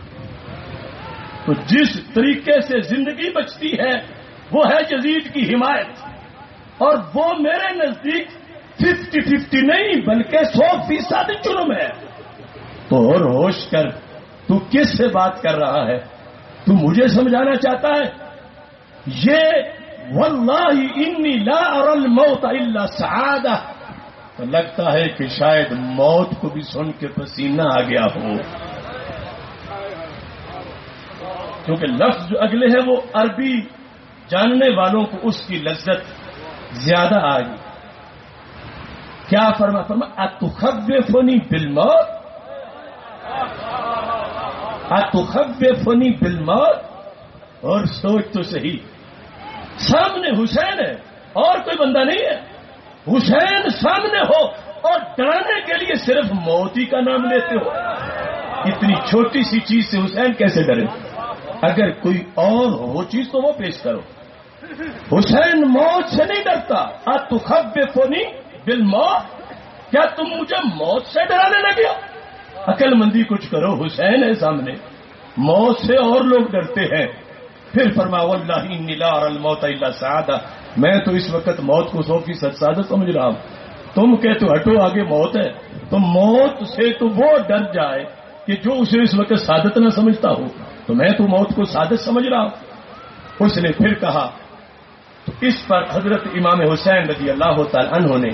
تو جس طریقے سے زندگی بچتی ہے وہ ہے یزید کی حمایت، اور وہ میرے نزدیک 50-50 نہیں بلکہ 100% جرم ہے۔ تو اور ہوش کر، تو کس سے بات کر رہا ہے؟ تو مجھے سمجھانا چاہتا ہے یہ واللہ انی لا اری الموت الا سعادہ؟ تو لگتا ہے کہ شاید موت کو بھی سن کے پسینہ آ گیا ہو، کیونکہ لفظ جو اگلے ہیں وہ عربی جاننے والوں کو اس کی لذت زیادہ آ گئی۔ کیا فرما اتخوفنی بالموت، اتخوفنی بالموت؟ اور سوچ تو صحیح، سامنے حسین ہے اور کوئی بندہ نہیں ہے، حسین سامنے ہو اور ڈرانے کے لیے صرف موت ہی کا نام لیتے ہو۔ اتنی چھوٹی سی چیز سے حسین کیسے ڈرے؟ اگر کوئی اور ہو چیز تو وہ پیش کرو۔ حسین موت سے نہیں ڈرتا۔ اتخوفنی بالموت، کیا تم مجھے موت سے ڈرانے لگے ہو؟ عقل مندی کچھ کرو، حسین ہے سامنے، موت سے اور لوگ ڈرتے ہیں۔ پھر فرما واللہ انی لا اری الموت الا سعادہ، میں تو اس وقت موت کو 100% سعادت سمجھ رہا ہوں۔ تم کہتے ہو ہٹو آگے موت ہے، تو موت سے تو وہ ڈر جائے کہ جو اسے اس وقت سعادت نہ سمجھتا ہو، تو میں تو موت کو سعادت سمجھ رہا ہوں۔ اس نے پھر کہا، تو اس پر حضرت امام حسین رضی اللہ تعالی عنہ نے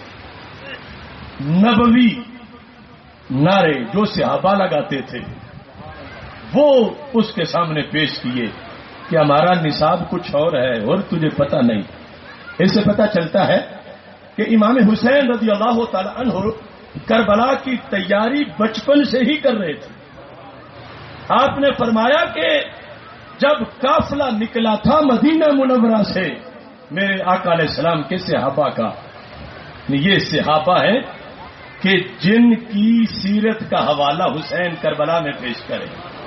نبوی نعرے جو صحابہ لگاتے تھے وہ اس کے سامنے پیش کیے کہ ہمارا نصاب کچھ اور ہے اور تجھے پتہ نہیں۔ اس سے پتہ چلتا ہے کہ امام حسین رضی اللہ تعالی عنہ کربلا کی تیاری بچپن سے ہی کر رہے تھے۔ آپ نے فرمایا کہ جب قافلہ نکلا تھا مدینہ منورہ سے میرے آقا علیہ السلام کے صحابہ کا، یہ صحابہ ہیں کہ جن کی سیرت کا حوالہ حسین کربلا میں پیش کرے،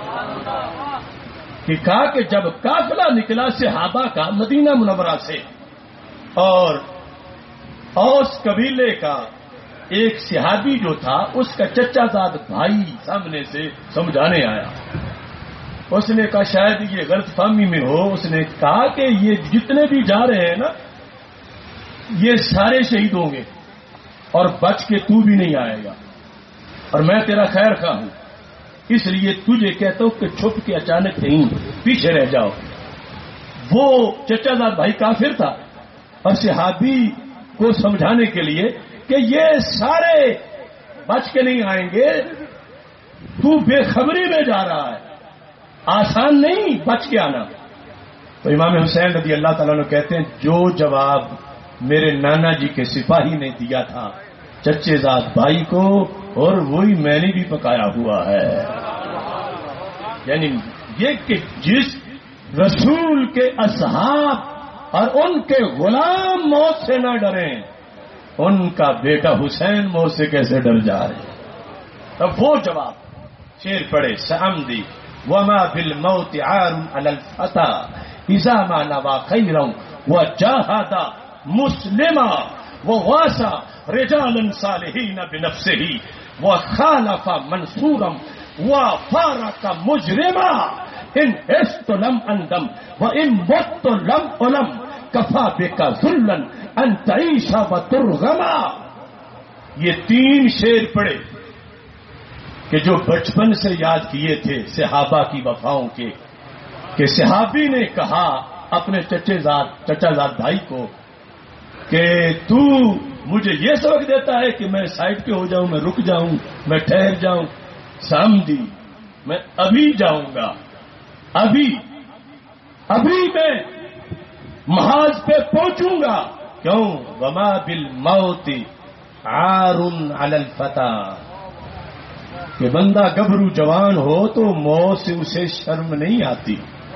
کہ کہا کہ جب قافلہ نکلا صحابہ کا مدینہ منورہ سے، اور اوس قبیلے کا ایک صحابی جو تھا اس کا چچا زاد بھائی سامنے سے سمجھانے آیا، اس نے کہا شاید یہ غلط فہمی میں ہو، اس نے کہا کہ یہ جتنے بھی جا رہے ہیں نا یہ سارے شہید ہوں گے اور بچ کے تو بھی نہیں آئے گا، اور میں تیرا خیر خواہ ہوں، اس لیے تجھے کہتا ہوں کہ چھپ کے اچانک کہیں پیچھے رہ جاؤ۔ وہ چچا زاد بھائی کافر تھا، اور صحابی کو سمجھانے کے لیے کہ یہ سارے بچ کے نہیں آئیں گے، تو بے خبری میں جا رہا ہے، آسان نہیں بچ کے آنا۔ تو امام حسین رضی اللہ تعالیٰ عنہ کہتے ہیں جو جواب میرے نانا جی کے سپاہی نے دیا تھا چچے زاد بھائی کو، اور وہی میں نے بھی پکایا ہوا ہے۔ یعنی یہ کہ جس رسول کے اصحاب اور ان کے غلام موت سے نہ ڈریں، ان کا بیٹا حسین موت سے کیسے ڈر جا رہے؟ تب وہ جواب شیر پڑے سعمدی وما بالموت عار علی الفتى اذا ما نوى خيرا وجاهد مسلما وواسى رجالا صالحين بنفسه وخالف منصورا وفارق مجرما ان عشت لم اندم وان مت لم الم كفى بك ذلا ان تعيش وترغما. یہ تین شعر پڑے کہ جو بچپن سے یاد کیے تھے صحابہ کی وفاؤں کے، کہ صحابی نے کہا اپنے چچا زاد بھائی کو کہ تو مجھے یہ سبق دیتا ہے کہ میں سائڈ پہ ہو جاؤں، میں رک جاؤں، میں ٹھہر جاؤں. سامدی میں ابھی جاؤں گا، ابھی میں محاذ پہ پہنچوں گا. کیوں؟ وما بالموت عار علی الفتى، کہ بندہ گبرو جوان ہو تو موت سے اسے شرم نہیں آتی.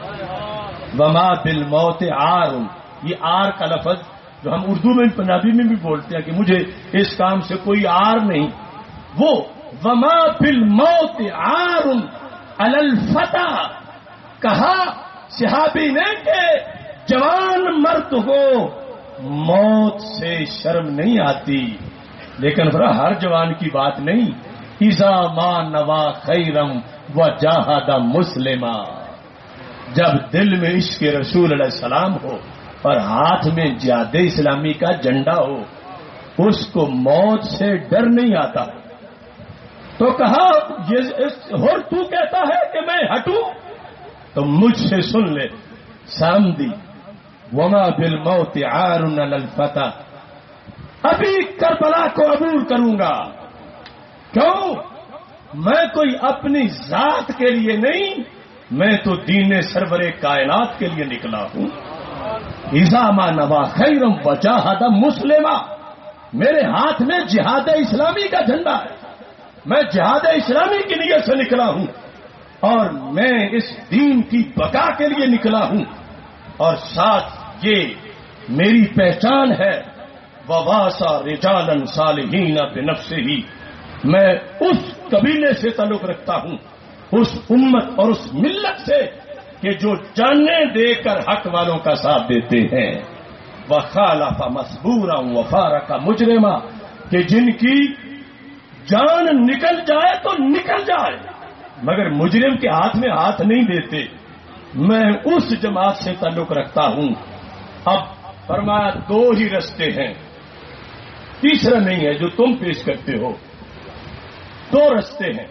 وما بالموت عار، یہ آر کا لفظ جو ہم اردو میں پنجابی میں بھی بولتے ہیں کہ مجھے اس کام سے کوئی آر نہیں، وہ وما بالموت عار علی الفتى کہا صحابی نے کہ جوان مرد ہو موت سے شرم نہیں آتی. لیکن ہر جوان کی بات نہیں. اذا ما نوا خیرم وجاہد مسلما، جب دل میں عشق رسول علیہ السلام ہو اور ہاتھ میں جہاد اسلامی کا جھنڈا ہو، اس کو موت سے ڈر نہیں آتا. تو کہا اور تو کہتا ہے کہ میں ہٹوں، تو مجھ سے سن لے سامدی وما بالموت عار علی الفتى، ابھی کربلا کو عبور کروں گا. کیوں؟ میں کوئی اپنی ذات کے لیے نہیں، میں تو دین سرور کائنات کے لیے نکلا ہوں. اذا ما نوا خیرم وجاہد مسلما، میرے ہاتھ میں جہاد اسلامی کا جھنڈا ہے، میں جہاد اسلامی کی نیت سے نکلا ہوں اور میں اس دین کی بقا کے لیے نکلا ہوں. اور ساتھ یہ میری پہچان ہے وواسا رجالا صالحین بنفسہ، میں اس قبیلے سے تعلق رکھتا ہوں، اس امت اور اس ملت سے کہ جو جانیں دے کر حق والوں کا ساتھ دیتے ہیں. وخالف مسبورا وفارق مجرما، کہ جن کی جان نکل جائے تو نکل جائے مگر مجرم کے ہاتھ میں ہاتھ نہیں دیتے. میں اس جماعت سے تعلق رکھتا ہوں. اب فرمایا دو ہی رستے ہیں، تیسرا نہیں ہے جو تم پیش کرتے ہو. دو رستے ہیں.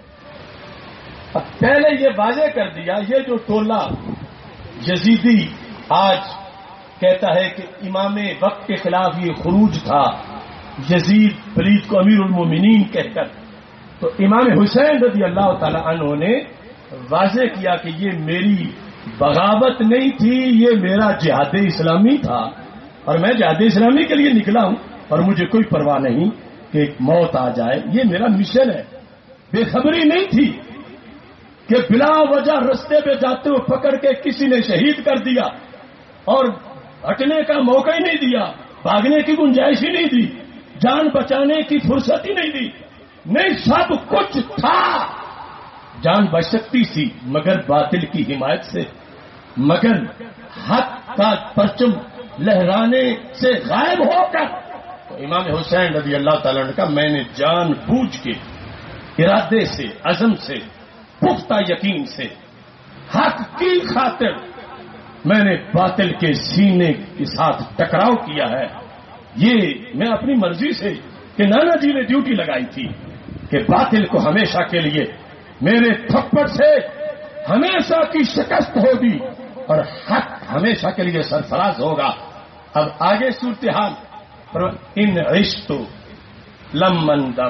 اب پہلے یہ واضح کر دیا، یہ جو ٹولہ یزیدی آج کہتا ہے کہ امام وقت کے خلاف یہ خروج تھا، یزید پلید کو امیر المومنین کہہ کر، تو امام حسین رضی اللہ تعالی عنہ نے واضح کیا کہ یہ میری بغاوت نہیں تھی، یہ میرا جہاد اسلامی تھا اور میں جہاد اسلامی کے لیے نکلا ہوں اور مجھے کوئی پرواہ نہیں کہ موت آ جائے. یہ میرا مشن ہے. بے خبری نہیں تھی کہ بلا وجہ رستے پہ جاتے ہوئے پکڑ کے کسی نے شہید کر دیا اور ہٹنے کا موقع ہی نہیں دیا، بھاگنے کی گنجائش ہی نہیں دی، جان بچانے کی فرصت ہی نہیں دی. نہیں، سب کچھ تھا. جان بچ سکتی تھی مگر باطل کی حمایت سے، مگر حق کا پرچم لہرانے سے غائب ہو کر. تو امام حسین رضی اللہ تعالیٰ نے کہا میں نے جان بوجھ کے، ارادے سے، عزم سے، پختہ یقین سے، حق کی خاطر میں نے باطل کے سینے کے ساتھ ٹکراؤ کیا ہے. یہ میں اپنی مرضی سے کہ نانا جی نے ڈیوٹی لگائی تھی کہ باطل کو ہمیشہ کے لیے میرے تھپڑ سے ہمیشہ کی شکست ہوگی اور حق ہمیشہ کے لیے سرفراز ہوگا. اب آگے صورتحال ان عشت لمن دم،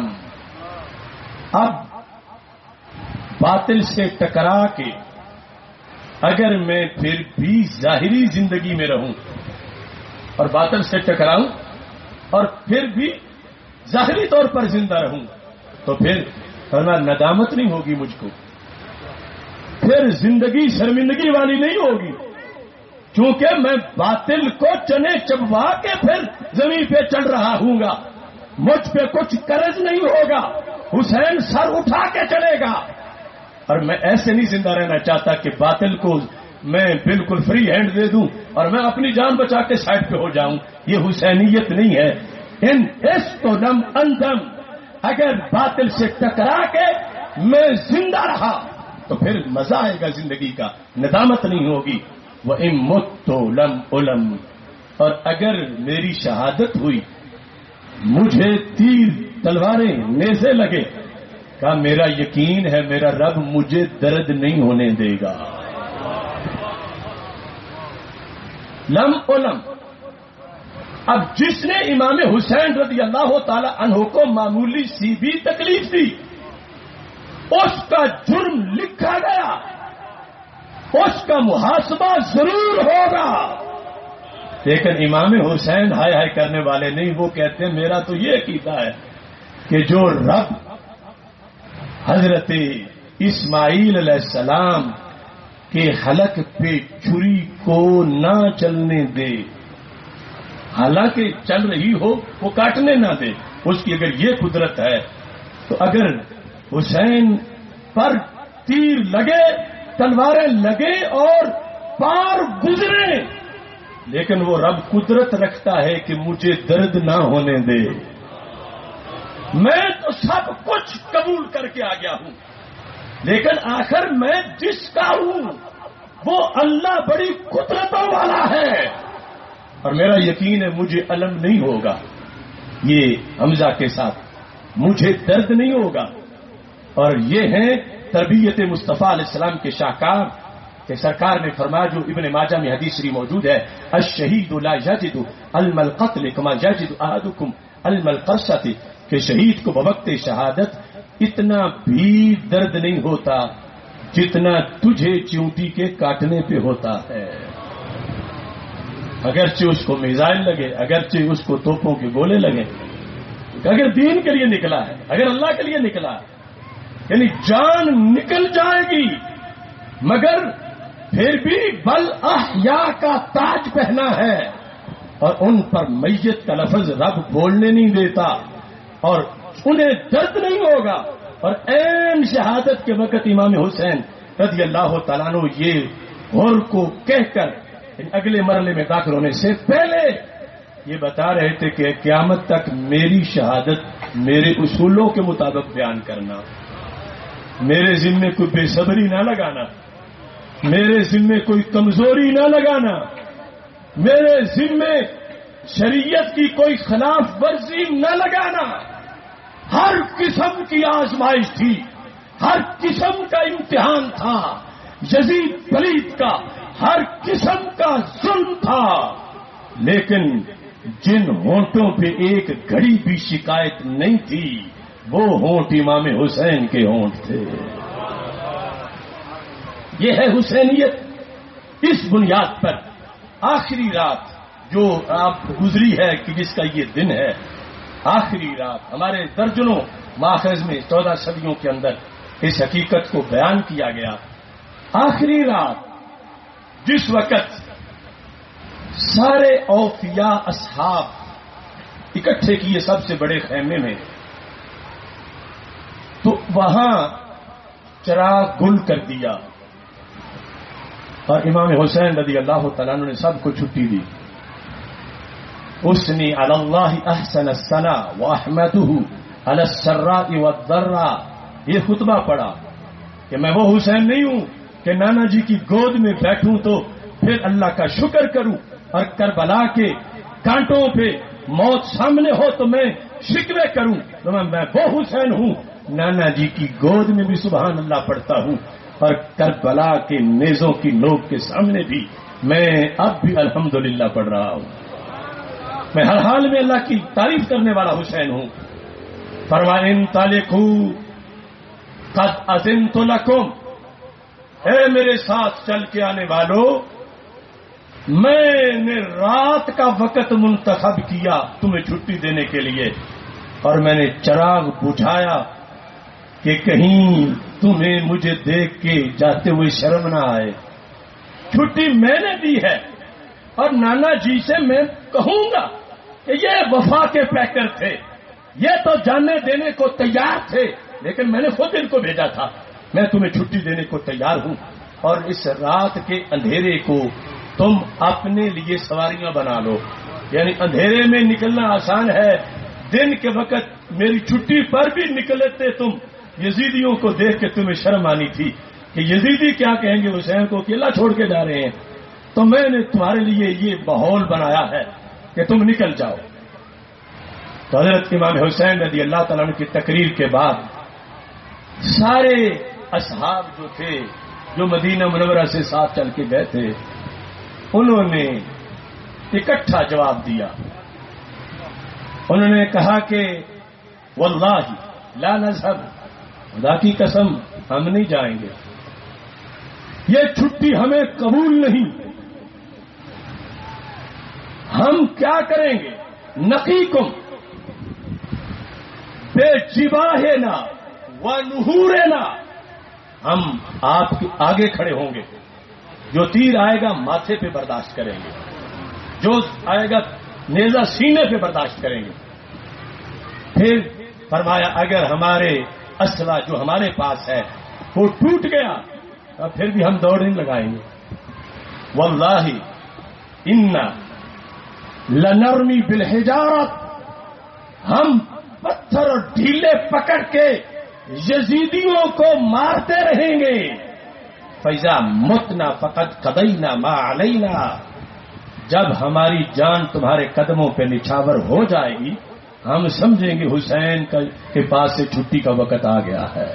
اب باطل سے ٹکرا کے اگر میں پھر بھی ظاہری زندگی میں رہوں اور باطل سے ٹکراؤں اور پھر بھی ظاہری طور پر زندہ رہوں تو پھر ندامت نہیں ہوگی مجھ کو. پھر زندگی شرمندگی والی نہیں ہوگی، کیونکہ میں باطل کو چنے چبوا کے پھر زمین پہ چڑھ رہا ہوں گا، مجھ پہ کچھ قرض نہیں ہوگا، حسین سر اٹھا کے چلے گا۔ اور میں ایسے نہیں زندہ رہنا چاہتا کہ باطل کو میں بالکل فری ہینڈ دے دوں اور میں اپنی جان بچا کے سائڈ پہ ہو جاؤں، یہ حسینیت نہیں ہے۔ ان اس تو نم اندم، اگر باطل سے ٹکرا کے میں زندہ رہا تو پھر مزہ آئے گا زندگی کا، ندامت نہیں ہوگی۔ وَإِن مُتُّ لَمْ أُلَمْ، اور اگر میری شہادت ہوئی، مجھے تیر تلواریں نیزے لگے، کہا میرا یقین ہے میرا رب مجھے درد نہیں ہونے دے گا۔ لم علم، اب جس نے امام حسین رضی اللہ تعالی عنہ کو معمولی سی بھی تکلیف دی، اس کا جرم لکھا گیا، اس کا محاسبہ ضرور ہوگا۔ لیکن امام حسین ہائے ہائے کرنے والے نہیں، وہ کہتے ہیں میرا تو یہ عقیدہ ہے کہ جو رب حضرت اسماعیل علیہ السلام کے حلق پہ چھری کو نہ چلنے دے، حالانکہ چل رہی ہو وہ کاٹنے نہ دے، اس کی اگر یہ قدرت ہے تو اگر حسین پر تیر لگے، تلواریں لگے اور پار گزرے، لیکن وہ رب قدرت رکھتا ہے کہ مجھے درد نہ ہونے دے، میں تو سب کچھ قبول کر کے آ گیا ہوں، لیکن آخر میں جس کا ہوں وہ اللہ بڑی قدرتوں والا ہے، اور میرا یقین ہے مجھے الم نہیں ہوگا۔ یہ حمزہ کے ساتھ مجھے درد نہیں ہوگا، اور یہ ہیں تربیت مصطفیٰ علیہ السلام کے شاہکار کہ سرکار نے فرمایا، جو ابن ماجہ میں حدیث شریف موجود ہے، الشہید لا یجد الم القتل کما یجد احدکم الم القرصۃ، کہ شہید کو بوقت شہادت اتنا بھی درد نہیں ہوتا جتنا تجھے چیونٹی کے کاٹنے پہ ہوتا ہے۔ اگرچہ اس کو میزائل لگے، اگرچہ اس کو توپوں کے گولے لگے، اگر دین کے لیے نکلا ہے، اگر اللہ کے لیے نکلا ہے، یعنی جان نکل جائے گی، مگر پھر بھی بل احیا کا تاج پہنا ہے، اور ان پر میت کا لفظ رب بولنے نہیں دیتا، اور انہیں درد نہیں ہوگا۔ اور عین شہادت کے وقت امام حسین رضی اللہ تعالیٰ عنہ یہ غور کو کہہ کر اگلے مرحلے میں داخل ہونے سے پہلے یہ بتا رہے تھے کہ قیامت تک میری شہادت میرے اصولوں کے مطابق بیان کرنا، میرے ذمے کوئی بے صبری نہ لگانا، میرے ذمے کوئی کمزوری نہ لگانا، میرے ذمے شریعت کی کوئی خلاف ورزی نہ لگانا۔ ہر قسم کی آزمائش تھی، ہر قسم کا امتحان تھا، یزید پلید کا ہر قسم کا ظلم تھا، لیکن جن ہونٹوں پہ ایک گھڑی بھی شکایت نہیں تھی وہ ہونٹ امام حسین کے ہونٹ تھے۔ یہ ہے حسینیت۔ اس بنیاد پر آخری رات جو آپ گزری ہے کہ جس کا یہ دن ہے، آخری رات ہمارے درجنوں ماخذ میں 14 صدیوں کے اندر اس حقیقت کو بیان کیا گیا۔ آخری رات جس وقت سارے اوفیاء اصحاب اکٹھے کیے سب سے بڑے خیمے میں، تو وہاں چراغ گل کر دیا اور امام حسین رضی اللہ تعالیٰ عنہ نے سب کو چھٹی دی۔ اسنی علی اللہ احسن الثناء واحمدہ علی السراء والضراء، یہ خطبہ پڑھا کہ میں وہ حسین نہیں ہوں کہ نانا جی کی گود میں بیٹھوں تو پھر اللہ کا شکر کروں، اور کربلا کے کانٹوں پہ موت سامنے ہو تو میں شکوے کروں، تو میں وہ حسین ہوں نانا جی کی گود میں بھی سبحان اللہ پڑھتا ہوں، اور کربلا کے نیزوں کی نوک کے سامنے بھی میں اب بھی الحمدللہ پڑھ رہا ہوں۔ میں ہر حال میں اللہ کی تعریف کرنے والا حسین ہوں۔ فرمایا انطلقوا قد اذنت لکم، اے میرے ساتھ چل کے آنے والوں، میں نے رات کا وقت منتخب کیا تمہیں چھٹی دینے کے لیے، اور میں نے چراغ بجھایا کہ کہیں تمہیں مجھے دیکھ کے جاتے ہوئے شرم نہ آئے. چھٹی میں نے دی ہے اور نانا جی سے میں کہوں گا کہ یہ وفا کے پیکر تھے, یہ تو جانے دینے کو تیار تھے, لیکن میں نے خود ان کو بھیجا تھا. میں تمہیں چھٹی دینے کو تیار ہوں, اور اس رات کے اندھیرے کو تم اپنے لیے سواریاں بنا لو. یعنی اندھیرے میں نکلنا آسان ہے, دن کے وقت میری چھٹی پر بھی نکلتے تم. یزیدیوں کو دیکھ کے تمہیں شرم آنی تھی کہ یزیدی کیا کہیں گے حسین کو اکیلا چھوڑ کے جا رہے ہیں, تو میں نے تمہارے لیے یہ ماحول بنایا ہے کہ تم نکل جاؤ. تو حضرت امام حسین رضی اللہ تعالیٰ عنہ کی تقریر کے بعد سارے اصحاب جو تھے, جو مدینہ منورہ سے ساتھ چل کے گئے تھے, انہوں نے اکٹھا جواب دیا. انہوں نے کہا کہ واللہ لا نذهب, خدا کی قسم ہم نہیں جائیں گے, یہ چھٹی ہمیں قبول نہیں. ہم کیا کریں گے؟ نقیکم بے جباہنا ونحورنا, ہم آپ کے آگے کھڑے ہوں گے. جو تیر آئے گا ماتھے پہ برداشت کریں گے, جو آئے گا نیزہ سینے پہ برداشت کریں گے. پھر فرمایا اگر ہمارے اسلحہ جو ہمارے پاس ہے وہ ٹوٹ گیا تو پھر بھی ہم دوڑ نہیں لگائیں گے. واللہ انا لنرمی بالحجارت, ہم پتھر اور ڈھیلے پکڑ کے یزیدیوں کو مارتے رہیں گے. فیضا متنا فقط قضینا ما علینا, جب ہماری جان تمہارے قدموں پہ نچھاور ہو جائے گی ہم سمجھیں گے حسین کے پاس سے چھٹی کا وقت آ گیا ہے.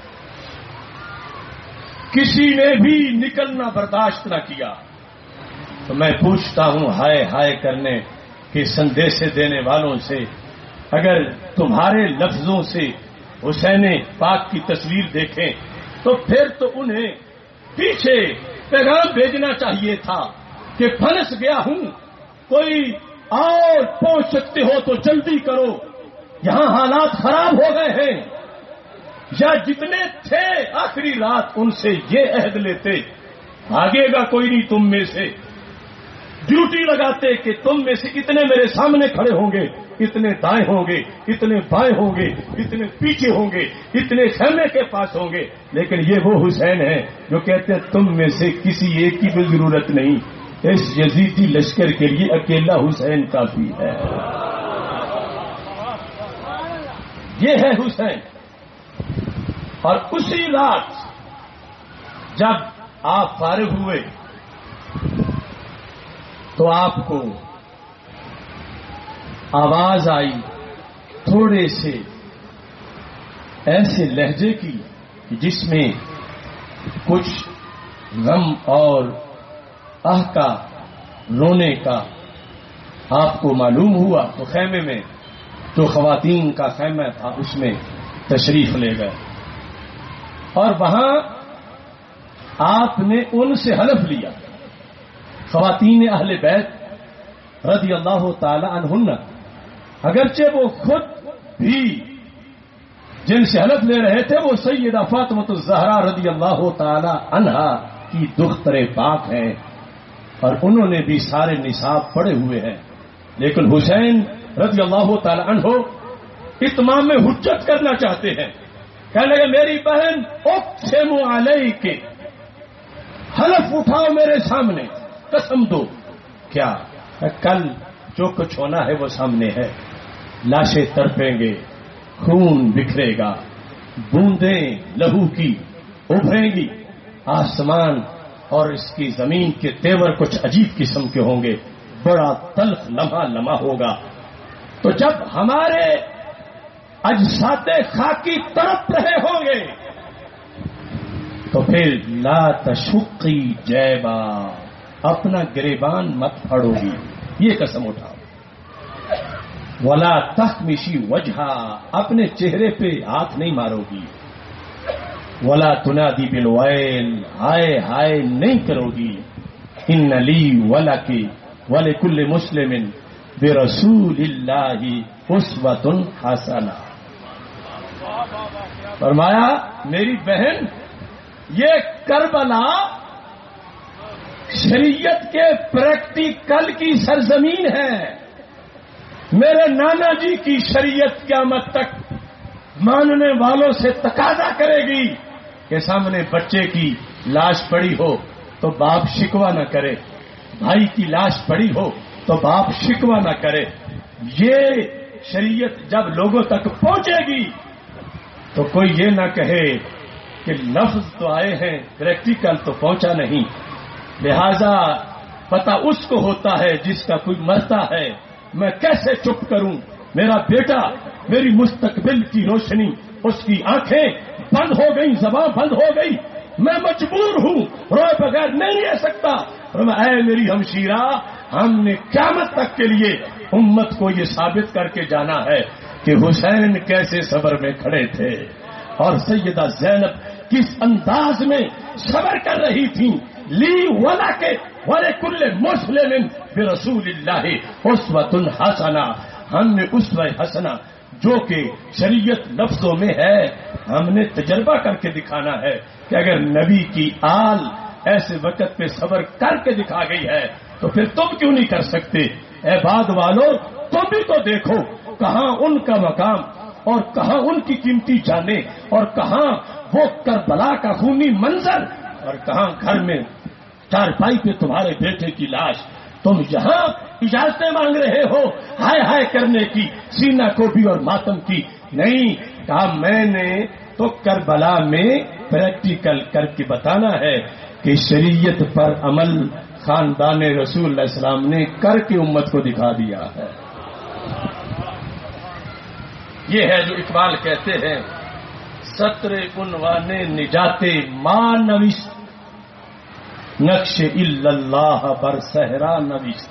کسی نے بھی نکلنا برداشت نہ کیا. تو میں پوچھتا ہوں ہائے ہائے کرنے کے سندیشے دینے والوں سے, اگر تمہارے لفظوں سے حسین پاک کی تصویر دیکھیں تو پھر تو انہیں پیچھے پیغام بھیجنا چاہیے تھا کہ پھنس گیا ہوں, کوئی اور پہنچ سکتے ہو تو جلدی کرو, یہاں حالات خراب ہو گئے ہیں. یا جتنے تھے آخری رات ان سے یہ عہد لیتے بھاگے گا کوئی نہیں تم میں سے, ڈیوٹی لگاتے کہ تم میں سے اتنے میرے سامنے کھڑے ہوں گے, اتنے دائیں ہوں گے, اتنے بائیں ہوں گے, اتنے پیچھے ہوں گے, اتنے خیمے کے پاس ہوں گے. لیکن یہ وہ حسین ہیں جو کہتے ہیں تم میں سے کسی ایک کی بھی ضرورت نہیں, اس یزیدی لشکر کے لیے اکیلا حسین کافی ہے. یہ ہے حسین. اور اسی رات جب آپ فارغ ہوئے تو آپ کو آواز آئی تھوڑے سے ایسے لہجے کی جس میں کچھ غم اور آہ کا رونے کا آپ کو معلوم ہوا. تو خیمے میں جو خواتین کا خیمہ تھا اس میں تشریف لے گئے, اور وہاں آپ نے ان سے حلف لیا. خواتین اہل بیت رضی اللہ تعالی عنہن, اگرچہ وہ خود بھی جن سے حلف لے رہے تھے وہ سیدہ فاطمہ الزہرا رضی اللہ تعالی عنہا کی دختر پاک ہیں, اور انہوں نے بھی سارے نصاب پڑے ہوئے ہیں. لیکن حسین رضی اللہ تعالی عنہ اتمام میں حجت کرنا چاہتے ہیں. کہنے لگے میری بہن اقسم علیک, حلف اٹھاؤ میرے سامنے, قسم دو. کیا؟ کل جو کچھ ہونا ہے وہ سامنے ہے. لاشیں تڑپیں گے, خون بکھرے گا, بوندیں لہو کی ابھریں گی, آسمان اور اس کی زمین کے تیور کچھ عجیب قسم کے ہوں گے, بڑا تلخ لمحہ ہوگا. تو جب ہمارے اجساد خاکی تڑپ رہے ہوں گے تو پھر لا تشقی جیبا, اپنا گریبان مت پھاڑو گی, یہ قسم اٹھاؤ. ولا تخمشی وجہا, اپنے چہرے پہ ہاتھ نہیں مارو گی. ولا تنادی بالویل, ہائے ہائے نہیں کرو گی. ان لی ولکی ولکل مسلم برسول اللہ اسوۃ حسنہ. فرمایا میری بہن یہ کربلا شریعت کے پریکٹیکل کی سرزمین ہے. میرے نانا جی کی شریعت قیامت تک ماننے والوں سے تقاضا کرے گی کہ سامنے بچے کی لاش پڑی ہو تو باپ شکوہ نہ کرے، بھائی کی لاش پڑی ہو تو باپ شکوہ نہ کرے. یہ شریعت جب لوگوں تک پہنچے گی تو کوئی یہ نہ کہے کہ لفظ تو آئے ہیں پریکٹیکل تو پہنچا نہیں. لہذا پتہ اس کو ہوتا ہے جس کا کوئی مرتا ہے. میں کیسے چپ کروں؟ میرا بیٹا، میری مستقبل کی روشنی، اس کی آنکھیں بند ہو گئی، زبان بند ہو گئی، میں مجبور ہوں، روئے بغیر نہیں رہ سکتا. اے میری ہمشیرہ، ہم نے قیامت تک کے لیے امت کو یہ ثابت کر کے جانا ہے کہ حسین کیسے صبر میں کھڑے تھے اور سیدہ زینب کس انداز میں صبر کر رہی تھیں. لی ولا کے ورے کل مسلم برسول اللہ اسوۃ حسنہ. ہم نے اسوہ حسنہ جو کہ شریعت لفظوں میں ہے، ہم نے تجربہ کر کے دکھانا ہے کہ اگر نبی کی آل ایسے وقت پہ صبر کر کے دکھا گئی ہے تو پھر تم کیوں نہیں کر سکتے؟ اے بعد والوں، تم بھی تو دیکھو کہاں ان کا مقام اور کہاں ان کی قیمتی جانیں اور کہاں وہ کربلا کا خونی منظر اور کہاں گھر میں چارپائی پہ تمہارے بیٹے کی لاش. تم یہاں اجازتیں مانگ رہے ہو ہائے ہائے کرنے کی، سینہ کو بھی اور ماتم کی. نہیں کہا، میں نے تو کربلا میں پریکٹیکل کر کے بتانا ہے کہ شریعت پر عمل خاندان رسول اللہ علیہ السلام نے کر کے امت کو دکھا دیا ہے. یہ ہے جو اقبال کہتے ہیں سطر عنوان نجات ماں نوشت نقش الا اللہ بر صحرا نوشت.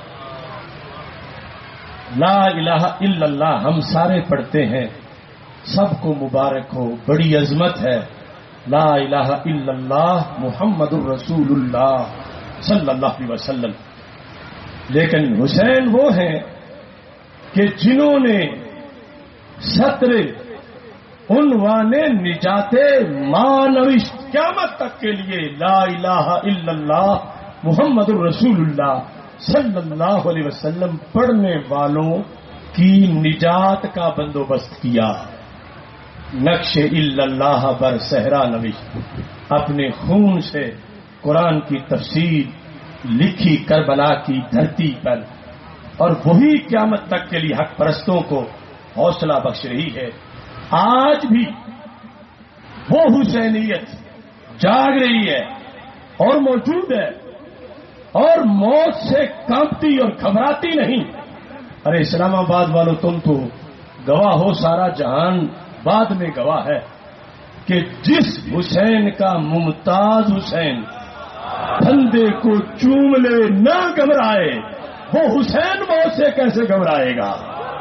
لا الہ الا اللہ ہم سارے پڑھتے ہیں، سب کو مبارک ہو، بڑی عظمت ہے. لا الہ الا اللہ محمد الرسول اللہ صلی اللہ علیہ وسلم. لیکن حسین وہ ہیں کہ جنہوں نے سطر عنوان نجات ماں نوشت قیامت تک کے لیے لا الہ الا اللہ محمد الرسول اللہ صلی اللہ علیہ وسلم پڑھنے والوں کی نجات کا بندوبست کیا. نقش الا اللہ بر صحرا نوشت، اپنے خون سے قرآن کی تفسیر لکھی کربلا کی دھرتی پر، اور وہی قیامت تک کے لیے حق پرستوں کو حوصلہ بخش رہی ہے. آج بھی وہ حسینیت جاگ رہی ہے اور موجود ہے اور موت سے کانپتی اور گھبراتی نہیں. ارے اسلام آباد والوں، تم تو گواہ ہو، سارا جہان بعد میں گواہ ہے کہ جس حسین کا ممتاز حسین بندے کو چوم لے نہ گھبرائے، وہ حسین موت سے کیسے گھبرائے گا؟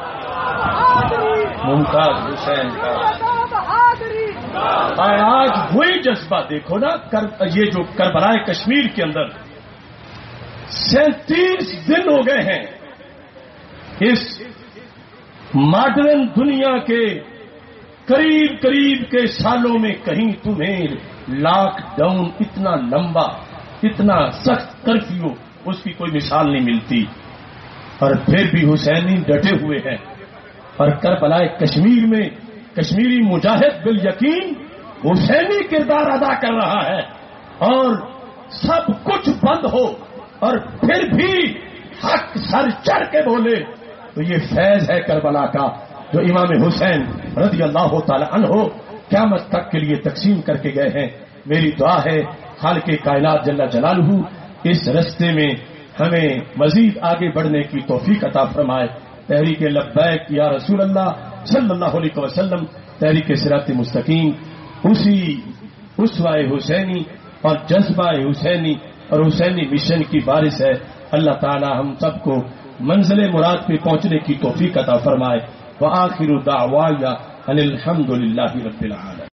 ممتاز حسین کا آج وہی جذبہ دیکھو نا. یہ جو کربلا کشمیر کے اندر 37 دن ہو گئے ہیں، اس ماڈرن دنیا کے قریب کے سالوں میں کہیں تمہیں لاک ڈاؤن اتنا لمبا، اتنا سخت کرفیو، اس کی کوئی مثال نہیں ملتی. اور پھر بھی حسینی ڈٹے ہوئے ہیں. اور کربلا کشمیر میں کشمیری مجاہد بالیقین حسینی کردار ادا کر رہا ہے. اور سب کچھ بند ہو اور پھر بھی حق سر چڑھ کے بولے تو یہ فیض ہے کربلا کا جو امام حسین رضی اللہ تعالی عنہ قیامت تک کے لیے تقسیم کر کے گئے ہیں. میری دعا ہے خالق کائنات جل جلالہ اس رستے میں ہمیں مزید آگے بڑھنے کی توفیق عطا فرمائے. تحریک لبیک یا رسول اللہ صلی اللہ علیہ وسلم، تحریک صراط مستقیم، اسی اسوہ حسینی اور جذبہ حسینی اور حسینی مشن کی بارش ہے. اللہ تعالی ہم سب کو منزل مراد پہ پہنچنے کی توفیق عطا فرمائے. وآخر دعوانا ان الحمد للہ رب العالمین.